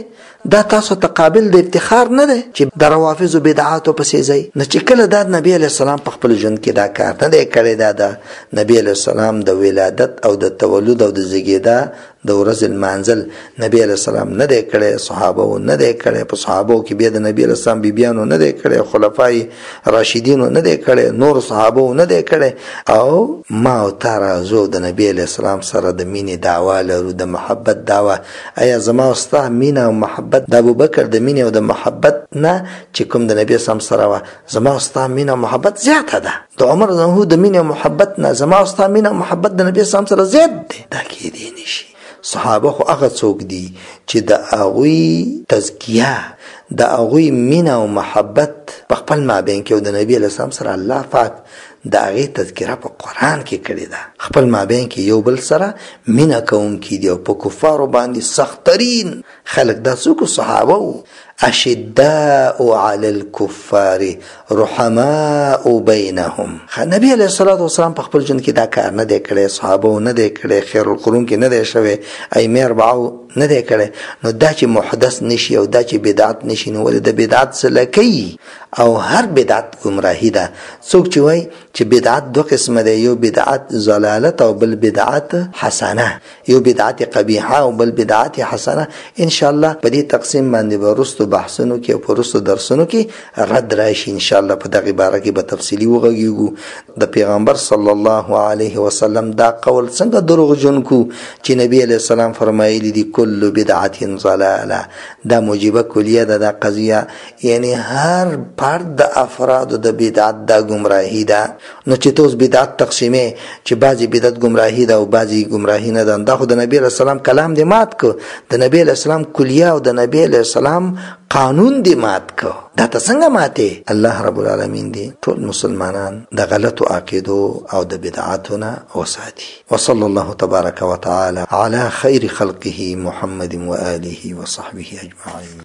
دا تاسو ته قابل د افتخار نه دی چې د روافض او بدعاتو پسې ځئ. نه چې کله دا نبی علیه السلام په خپل ژوند کې دا کار نه دی کړی. دا د نبی علیه السلام د ولادت او د تولد او د زیږېدا د ورځ المنزل نبی علیه السلام نه دی کړی، صحابه نه دی کړی، په صحابه کې بیا د نبی علیه السلام بیبیانو نه دی کړی، خلفای راشدینو نه دی کړی، نور صحابه نه دی کړی. او ما او تا راځو د نبی علیه السلام سره د مینې دعوا لرو، د محبت دعوا. آیا زما او ستا مینه او محبت د ابوبکر د مینې او د محبت نه چې کوم د نبی اسلام سره وه، زما او ستا مینه او محبت زیاته ده. د عمر رضی د مینې او محبت نه زما او ستا مینه او محبت د نبی اسلام سره زیات دی. دا کېدی نشي. صحابه خو هغه څوک دي چې د هغوی تزکیه، د هغوی مینه او محبت په خپل مابین کې او د نبی علیه السلام سره الله پاک د هغې تذکره په قرآن کې کړې ده. خپل مابین کې یو بل سره مینه کوونکي دي او په کفارو باندې سختترین خلک دا څوک صحابه وو. اشداء علی الکفار رحماء بینهم. نبی علیه الصلاة والسلام په خپل ژوند کې دا کار نه دی کړی، صحابه نه دی کړی، خیر القرون کې نه دی شوی، ائمه اربعه نه دی کړی. نو دا چې محدث نشي او دا چې بدعت نشي، نو ولې د بدعت سلکی او هر بدعت گمراهی ده. څوک چې وای چې بدعت دو قسمه ده، یو بدعت ضلالت او بل بدعت حسنه، یو بدعت قبیحه او بل بدعت حسنه. ان شاء الله په دې تقسیم باندې ورستو بحثونو کې او ورستو درسونو کې رد راشي. ان شاء الله په دغه باره کې به تفصیلی وغږیږو. د پیغمبر صلی الله علیه وسلم دا قول څنګه دروغجن کو چې نبی علیہ السلام فرمایلی دي کل بدعت ضلاله. دا موجبه کلیه ده دا قضیه، یعنی هر فرد د افراد د بدعت دا گمراهی ده. نو چې توس بدعت تقسیمه چې بعضی بدعت گمراهی ده او بعضی گمراهی نه ده، دا خو د نبی علیہ السلام کلام دی مات کو، د نبی علیہ السلام کلیه او د نبی علیہ السلام قانون دی مات کو. دا ته څنګه ماته؟ الله رب العالمین دی ټول مسلمانان د غلطو عقیدو او د بدعاتونه وساتي. وصلی الله تبارک وتعالى على خیر خلقه محمد و آله و صحبه اجمعین.